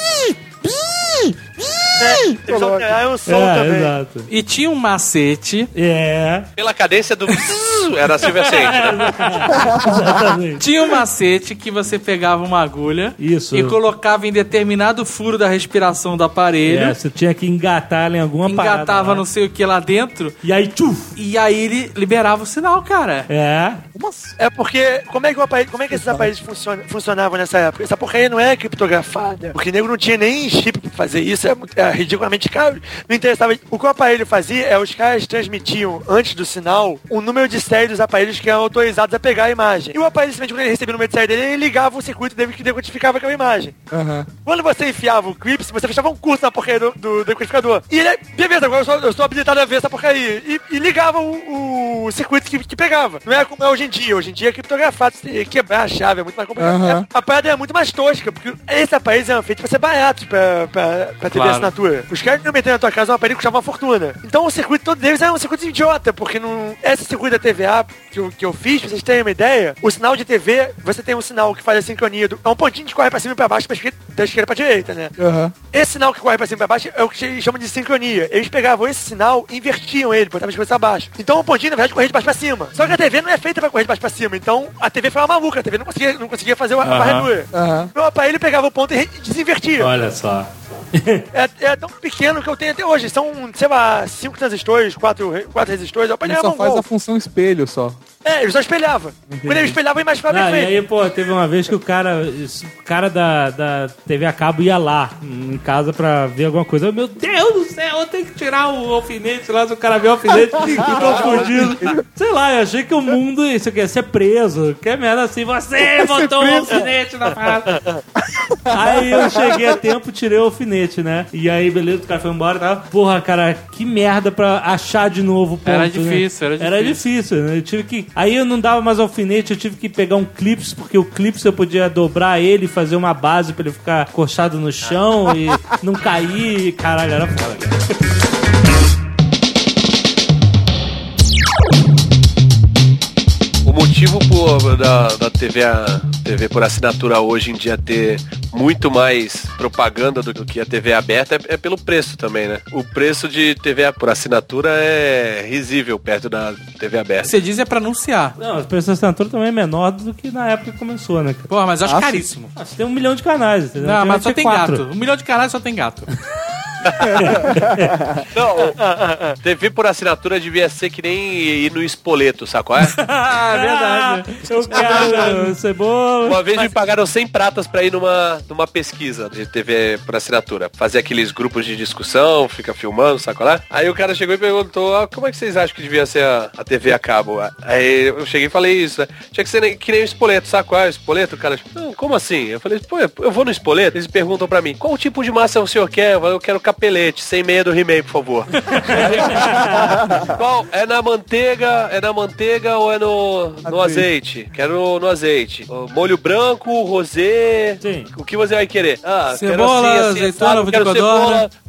Eles alteraram o som É, também. exato. E tinha um macete. É, Pela cadência do... Era a Silvia Sente, né? exatamente. Tinha um macete que você pegava uma agulha Isso. e colocava em determinado furo da respiração do aparelho. É, você tinha que engatar ela em alguma parada. Engatava lá. não sei o que lá dentro. E aí, tchuf! E aí ele liberava o sinal, cara. É. É porque, como é que, o aparelho, como é que esses aparelhos funciona, funcionavam nessa época? Essa porcaria não é criptografada. Porque o nego não tinha nem chip pra fazer isso, é, muito- é ridiculamente caro. Não interessava. O que o aparelho fazia é os caras transmitiam, antes do sinal, o número de série dos aparelhos que eram autorizados a pegar a imagem. E o aparelho, simplesmente, quando ele recebia o número de série dele, ele ligava o circuito dele que decodificava aquela imagem. Aham. Quando você enfiava o clips, você fechava um curso na porcaria do, do decodificador. E ele, beleza, agora eu sou, eu sou habilitado a ver essa porcaria. E, e ligava o, o circuito que, que pegava. Não é como é hoje em dia. Hoje em dia é criptografado. Você tem que quebrar a chave, é muito mais complicado. Aham. É- a parada é muito mais tosca, porque esses aparelhos eram feitos pra ser baratos pra, pra, pra T V Claro. assinatura. Os caras que não meteram na tua casa um aparelho que custava uma fortuna. Então o circuito todo deles era um circuito idiota, porque não. Esse circuito da T V A que eu, que eu fiz, pra vocês terem uma ideia, o sinal de T V, você tem um sinal que faz a sincronia do. É um pontinho que corre pra cima e pra baixo, pra esquerda, da esquerda pra direita, né? Aham. Esse sinal que corre pra cima e pra baixo é o que eles chamam de sincronia. Eles pegavam esse sinal e invertiam ele, botavam de cabeça pra baixo. Então o pontinho, na verdade, corria de baixo pra cima. Só que a T V não é feita pra correr de baixo pra cima. Então a T V foi uma maluca, a T V não conseguia, não conseguia fazer a Aham. varredura. Aham. Meu aparelho pegava o ponto e re- desinvertia. Olha só. É, é tão pequeno que eu tenho até hoje. São, sei lá, cinco transistores, quatro, re- quatro resistores. O Ele aparelho só era faz mongol. a função espelho só. É, ele só espelhava. Quando ele espelhava, a imagem ficava Não, e perfeita. aí, pô, teve uma vez que o cara, isso, o cara da, da T V a cabo ia lá em casa pra ver alguma coisa. Eu, meu Deus do céu, eu tenho que tirar o alfinete lá, se o cara vê o alfinete, ficou fugido. Sei lá, eu achei que o mundo, isso aqui ia ser preso. Que merda assim, você botou o alfinete na parada. Aí eu cheguei a tempo, tirei o alfinete, né? E aí, beleza, o cara foi embora e tal. Porra, cara, que merda pra achar de novo o ponto, Era né? difícil, era Era difícil, né? Eu tive que... Aí eu não dava mais alfinete, eu tive que pegar um clips, porque o clips eu podia dobrar ele e fazer uma base pra ele ficar coxado no chão e não cair. Caralho, era foda. O motivo por, da, da T V, a, T V por assinatura hoje em dia ter muito mais propaganda do que a T V aberta é, é pelo preço também, né? O preço de T V por assinatura é risível perto da T V aberta. Você diz é pra anunciar. Não, o preço da assinatura também é menor do que na época que começou, né, cara? Porra, mas eu acho Ah, caríssimo. Ah, você tem um milhão de canais, entendeu? Não, mas só Antigamente tem tinha gato. Um milhão de canais só tem gato. Não, T V por assinatura devia ser que nem ir no espoleto, sabe qual é? Ah, verdade. Eu quero cebola. Uma vez me pagaram cem pratas pra ir numa, numa pesquisa de T V por assinatura. Fazer aqueles grupos de discussão, fica filmando, sabe qual é? Aí o cara chegou e perguntou, ah, como é que vocês acham que devia ser a, a T V a cabo? Aí eu cheguei e falei isso, né? Tinha que ser nem- que nem o espoleto, sabe qual é o espoleto? O cara, não, como assim? Eu falei, pô, eu vou no espoleto? Eles perguntam pra mim, qual tipo de massa o senhor quer? Eu falo, eu quero capelete, sem meia do He-Man, por favor. Qual? É na manteiga, é na manteiga ou é no, no azeite? Quero no azeite. Ó, molho branco, rosé. Sim. O que você vai querer? Ah, Cebola, quero assim, assim, azeitona, assado, quero viticultura. cebola,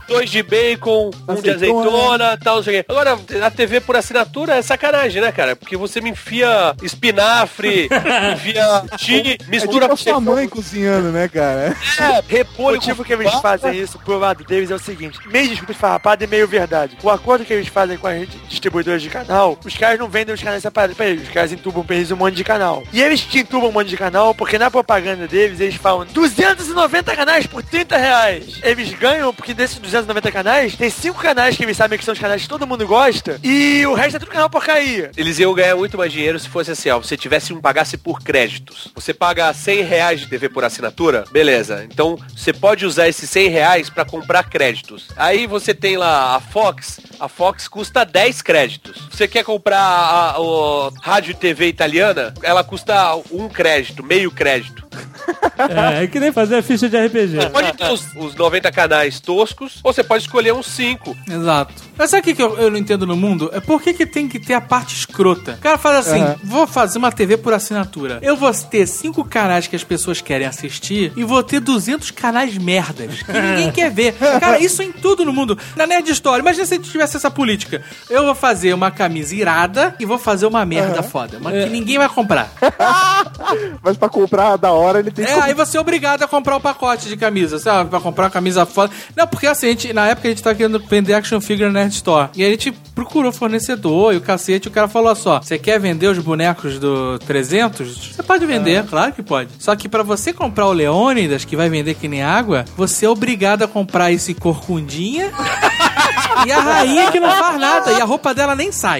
dois de bacon, um de azeitona, tal, não sei o quê. Agora, a T V por assinatura é sacanagem, né, cara? Porque você me enfia espinafre, enfia chile, mistura é tipo com a sua mãe cozinhando, né, cara? É, O repolho. motivo que eles fazem isso pro lado deles é o seguinte: meio desculpa esfarrapada e meio verdade. O acordo que eles fazem com as distribuidoras de canal, os caras não vendem os canais separados pra eles. Os caras entubam pra eles um monte de canal. E eles te entubam um monte de canal porque na propaganda deles eles falam duzentos e noventa canais por trinta reais. Eles ganham porque desses duzentos e noventa canais, tem cinco canais que eles sabem que são os canais que todo mundo gosta e o resto é tudo canal porcaria. Eles iam ganhar muito mais dinheiro se fosse assim, ó, você tivesse um pagasse por créditos. Você paga cem reais de T V por assinatura, beleza. Então, você pode usar esses cem reais pra comprar créditos. Aí você tem lá a Fox, a Fox custa dez créditos. Você quer comprar a, a, a rádio e T V italiana, ela custa um crédito, meio crédito. É, é que nem fazer a ficha de R P G. Você pode ter os, os noventa canais toscos, ou você pode escolher uns cinco. Exato. Mas sabe o que, que eu, eu não entendo no mundo? É por que, que tem que ter a parte escrota? O cara fala assim, uhum. vou fazer uma T V por assinatura. Eu vou ter cinco canais que as pessoas querem assistir e vou ter duzentos canais merdas que ninguém quer ver. Cara, isso em tudo no mundo. Na Nerd Story, imagina se a gente tivesse essa política. Eu vou fazer uma camisa irada e vou fazer uma merda uhum. foda, mas é. que ninguém vai comprar. Mas pra comprar da hora ele tem É, aí você é obrigado a comprar o um pacote de camisa, sabe? Pra comprar uma camisa foda. Não, porque assim, a gente, na época a gente tava querendo vender action figure na Nerd Store. E aí a gente procurou fornecedor e o cacete, e o cara falou só, você quer vender os bonecos do trezentos? Você pode vender, ah. claro que pode. Só que pra você comprar o Leônidas, que vai vender que nem água, você é obrigado a comprar esse corcundinha e a rainha que não faz nada, e a roupa dela nem sai.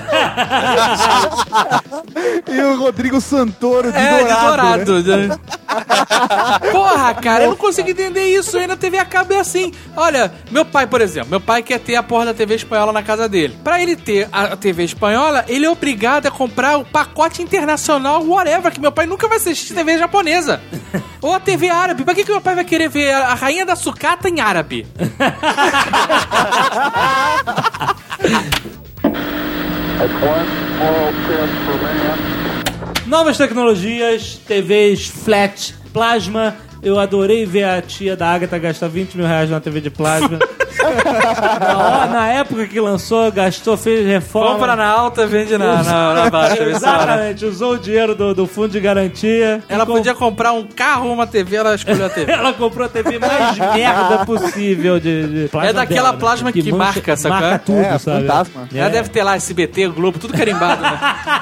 E o Rodrigo Santoro de é, dourado. De dourado. Né? Porra, cara, eu não consigo entender isso. Aí na T V a cabo é assim. Olha, meu pai, por exemplo, meu pai quer ter a porra da T V espanhola na casa dele. Pra ele ter a T V espanhola, ele é obrigado a comprar o pacote internacional, whatever, que meu pai nunca vai assistir T V japonesa. Ou a T V árabe. Pra que, que meu pai vai querer ver a rainha da sucata em árabe? Novas tecnologias, T Vs flat, plasma. Eu adorei ver a tia da Agatha gastar vinte mil reais numa T V de plasma. na, na época que lançou, gastou, fez reforma. Compra na alta, vende na, na, na baixa. Exatamente, usou o dinheiro do, do fundo de garantia. Ela podia comp... comprar um carro ou uma T V, ela escolheu a T V. Ela comprou a T V mais merda possível de, de plasma. É daquela dela, plasma que, que mancha, marca, sabe? Marca tudo, é, sabe? Fantasma. Ela é. deve ter lá S B T, Globo, tudo carimbado, né?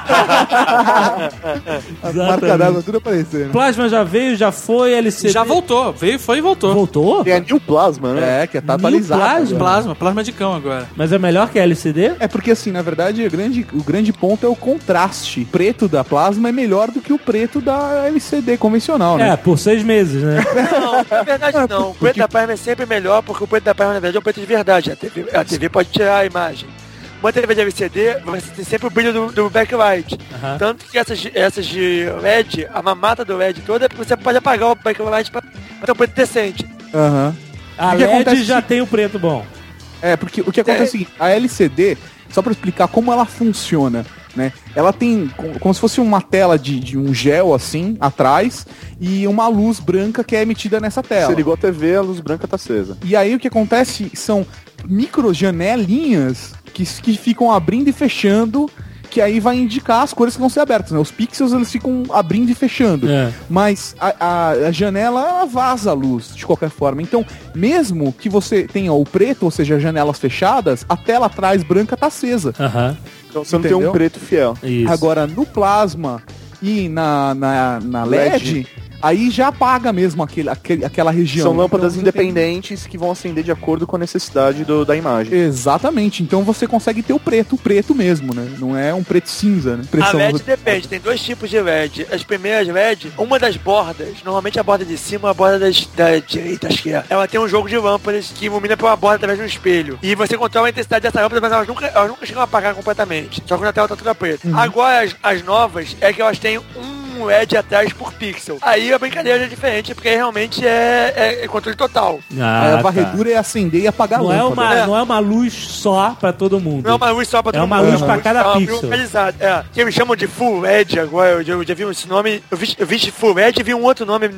As marcas d'água, tudo aparecendo. Plasma já veio, já foi, L C D. Já voltou, veio, foi e voltou. Voltou? Tem a New Plasma, né? É, que tá atualizado. Plasma? Plasma, plasma de cão agora. Mas é melhor que a L C D? É porque assim, na verdade, o grande, o grande ponto é o contraste. O preto da plasma é melhor do que o preto da L C D convencional, né? É, por seis meses, né? Não, na verdade não. O preto da plasma é sempre melhor porque o preto da plasma, na verdade, é o preto de verdade. A T V, a T V pode tirar a imagem. Uma T V de L C D, você tem sempre o brilho do, do backlight. Uhum. Tanto que essas, essas de L E D, a mamata do L E D toda, você pode apagar o backlight pra, pra ter um preto decente. Aham. Uhum. A L E D já tem o preto bom. É, porque o que acontece é o seguinte, a L C D, só pra explicar como ela funciona, né? Ela tem como se fosse uma tela de, de um gel, assim, atrás, e uma luz branca que é emitida nessa tela. Você ligou a T V, a luz branca tá acesa. E aí o que acontece são micro janelinhas que, que ficam abrindo e fechando, que aí vai indicar as cores que vão ser abertas, né? Os pixels, eles ficam abrindo e fechando. É. Mas a, a, a janela, ela vaza a luz, de qualquer forma. Então, mesmo que você tenha o preto, ou seja, janelas fechadas, a tela atrás branca tá acesa. Aham. Então você Entendeu? não tem um preto fiel. Isso. Agora, no plasma e na, na, na L E D... L E D. Aí já apaga mesmo aquele, aquele, aquela região. São lâmpadas então, independentes tem... que vão acender de acordo com a necessidade do, da imagem. Exatamente. Então você consegue ter o preto, o preto mesmo, né? Não é um preto cinza, né? Pressão a L E D depende. Tem dois tipos de L E D. As primeiras L E D, uma das bordas, normalmente a borda de cima, a borda das, da direita, acho que é. Ela tem um jogo de lâmpadas que ilumina pela borda através de um espelho. E você controla a intensidade dessa lâmpada, mas elas nunca, elas nunca chegam a apagar completamente. Só quando a tela tá toda preta. Uhum. Agora, as, as novas, é que elas têm um um L E D atrás por pixel. Aí a brincadeira é diferente, porque realmente é, é, é controle total. Ah, a varredura tá. é acender e apagar não a lâmpada. É uma, é. Não é uma luz só pra todo mundo. Não é uma luz só pra todo é mundo. É uma luz uhum. pra cada é pixel. É. Que eles chamam de Full L E D agora. Eu, eu já vi esse nome. Eu vi, eu vi Full L E D e vi um outro nome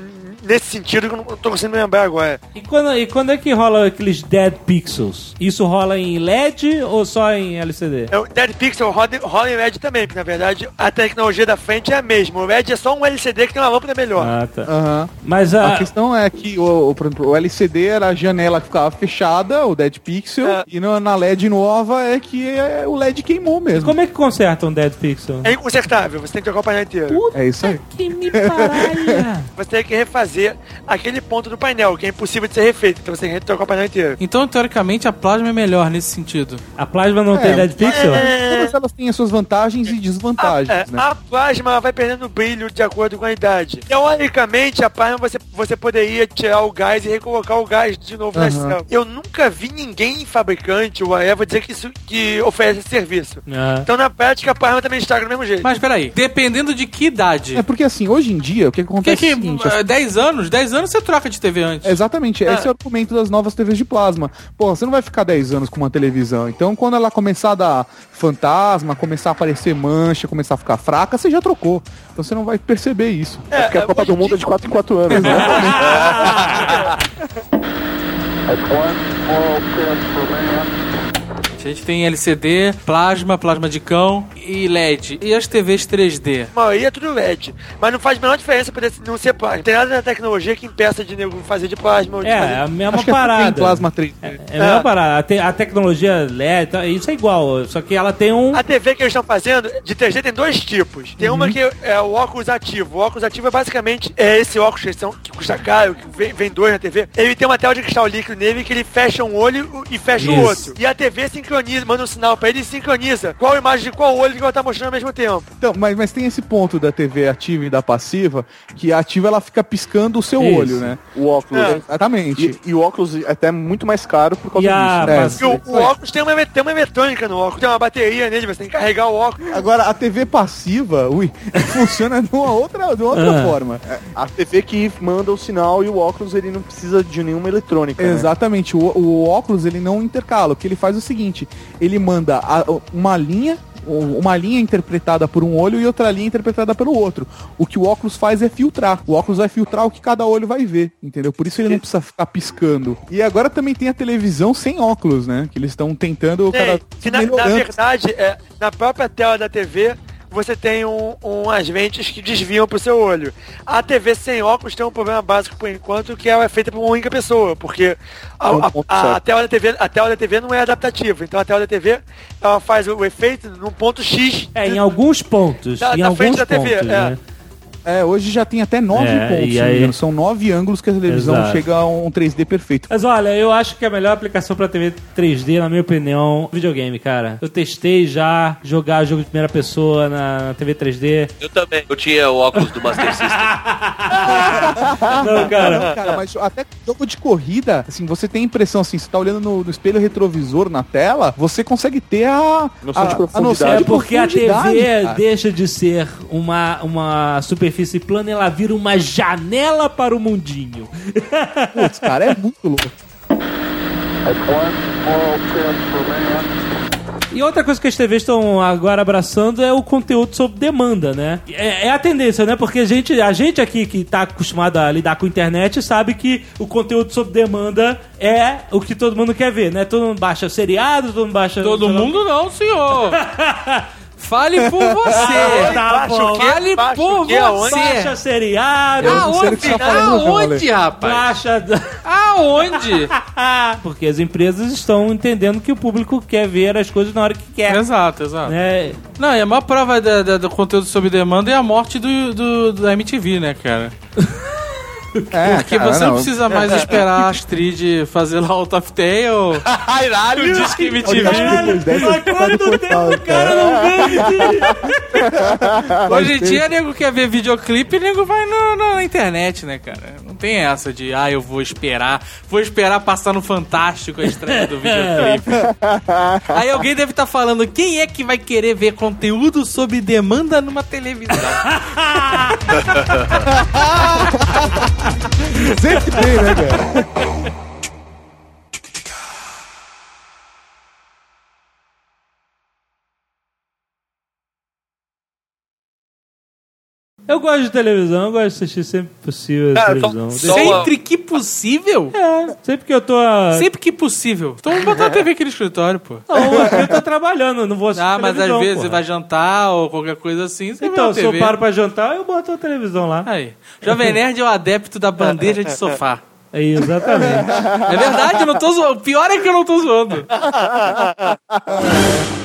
nesse sentido que eu não tô conseguindo me lembrar agora. E quando, e quando é que rola aqueles Dead Pixels? Isso rola em L E D ou só em L C D? É, o Dead Pixel rola, rola em L E D também, porque na verdade a tecnologia da frente é a mesma. O L E D é só um L C D que tem uma lâmpada melhor. Ah, tá. Aham. Mas A a... questão é que o, o, por exemplo, o L C D era a janela que ficava fechada, o Dead Pixel, É. e no- na L E D nova é que é, o L E D queimou mesmo. Como é que conserta um Dead Pixel? É inconsertável, você tem que trocar o painel inteiro. É isso aí. Que me paralha! Você tem que refazer aquele ponto do painel, que é impossível de ser refeito, então você tem que trocar o painel inteiro. Então, teoricamente, a plasma é melhor nesse sentido. A plasma não É, tem Dead Pixel? Todas elas têm as suas vantagens e desvantagens, A, é, né? a plasma vai perdendo brilho de acordo com a idade. Teoricamente, a plasma você, você poderia tirar o gás e recolocar o gás de novo na Aham. célula. Eu nunca vi ninguém fabricante ou whatever dizer que isso que oferece esse serviço. Ah. Então, na prática, a plasma também estraga do mesmo jeito. Mas peraí, dependendo de que idade. É porque assim, hoje em dia, o que Porque acontece que, é o seguinte, eh, dez anos? dez anos você troca de T V antes. exatamente, Ah. esse é o argumento das novas T Vs de plasma. Pô, você não vai ficar dez anos com uma televisão. Então, quando ela começar a dar fantasma, começar a aparecer mancha, começar a ficar fraca, você já trocou. Então você não vai perceber isso. É porque a Copa hoje do Mundo dia- é de quatro em quatro anos, né? A gente tem L C D, plasma, plasma de cão e L E D. E as T Vs três D? A maioria é tudo L E D. Mas não faz a menor diferença poder não ser plasma. Não tem nada na tecnologia que impeça de nego fazer de plasma ou de É, fazer... é a mesma Acho que parada. tem plasma três D. É a mesma É. parada. A, te- a tecnologia L E D, tá- isso é igual, só que ela tem um... A T V que eles estão fazendo, de três D, tem dois tipos. Tem Uhum. uma que é o óculos ativo. O óculos ativo é basicamente é esse óculos que, são, que custa caro, que vem, vem dois na T V. Ele tem uma tela de cristal líquido nele que ele fecha um olho e fecha o Isso. outro. E a T V sincroniza, manda um sinal pra ele e sincroniza qual imagem de qual olho que ela tá mostrando ao mesmo tempo. Então, mas, mas tem esse ponto da T V ativa e da passiva, que a ativa ela fica piscando o seu Isso. olho, né? O óculos. É. Exatamente. E, e o óculos é até muito mais caro por causa E a- disso. né? mas- E o, o óculos tem uma, tem uma eletrônica no óculos, tem uma bateria nele, você tem que carregar o óculos. Agora, a T V passiva, ui, funciona de uma outra, de uma outra Ah. forma. A T V que manda o sinal e o óculos ele não precisa de nenhuma eletrônica. né? Exatamente, o, o óculos ele não intercala. O que ele faz é o seguinte: ele manda a- uma linha, uma linha interpretada por um olho e outra linha interpretada pelo outro. O que o óculos faz é filtrar. O óculos vai filtrar o que cada olho vai ver, entendeu? Por isso ele não precisa ficar piscando. E agora também tem a televisão sem óculos, né? Que eles estão tentando cada Tem, que na, na melhorando. verdade, é, na própria tela da T V, você tem um, umas lentes que desviam pro seu olho. A T V sem óculos tem um problema básico por enquanto, que ela é feita por uma única pessoa, porque a, É um a- ponto a certo. tela da T V, a tela da T V não é adaptativa. Então a tela da T V, ela faz o, o efeito num ponto X. É, em alguns pontos. Da- em da frente alguns da T V, pontos, é. né? É, hoje já tem até nove É, pontos, e se não me aí- engano. São nove ângulos que a televisão Exato. chega a um três D perfeito. Mas olha, eu acho que a melhor aplicação pra T V três D, na minha opinião, é videogame, cara. Eu testei já jogar jogo de primeira pessoa na, na T V três D. Eu também. Eu tinha o óculos do Master System. Não, cara. Cara, mas até jogo de corrida, assim, você tem a impressão, assim, você tá olhando no, no espelho retrovisor na tela, você consegue ter a, Noção a, de a profundidade. noção É de porque a T V profundidade, cara. deixa de ser uma, uma superfície plana e ela vira uma janela para o mundinho. Putz, cara, é muito louco. E outra coisa que as T Vs estão agora abraçando é o conteúdo sob demanda, né? É, é a tendência, né? Porque a gente, a gente aqui que tá acostumado a lidar com a internet sabe que o conteúdo sob demanda é o que todo mundo quer ver, né? Todo mundo baixa seriado, todo mundo baixa... Todo mundo não, senhor. Fale por você. Tá Baixa bom. o quê? Fale Baixa por o quê? Aonde? Baixa você. seriado, Eu não sei o que Aonde? você tá falando, não, Aonde, rapaz? baixa... Aonde? Porque as empresas estão entendendo que o público quer ver as coisas na hora que quer. Exato, exato. Né? Não, e a maior prova da- da- do conteúdo sob demanda é a morte do, do- da M T V, né, cara? É, Porque cara, você não, não. precisa mais esperar a Astrid fazer lá o Top Tail. Caralho! O Disque M T Olha, acho que V. depois dessa, Mas tá quando do do portal, tempo o cara não vende. Hoje em dia, nego quer ver videoclipe e nego vai no- na internet, né, cara? Não tem essa de, ah, eu vou esperar, vou esperar passar no Fantástico a estreia do videoclipe. Aí alguém deve estar falando, quem é que vai querer ver conteúdo sob demanda numa televisão? Sempre tem, né, cara? Eu gosto de televisão, eu gosto de assistir sempre que possível a Ah, televisão. só- Sempre que possível? É, sempre que eu tô... a- Sempre que possível. Então vamos botar a T V aqui no escritório, pô. Não, aqui eu tô trabalhando, não vou assistir Ah, mas às televisão, vezes porra. você vai jantar ou qualquer coisa assim, você Então, vê se a eu T V. paro pra jantar, eu boto a televisão lá. Aí. Jovem Nerd é o adepto da bandeja de sofá. É, exatamente. É verdade, eu não tô zoando. O pior é que eu não tô zoando.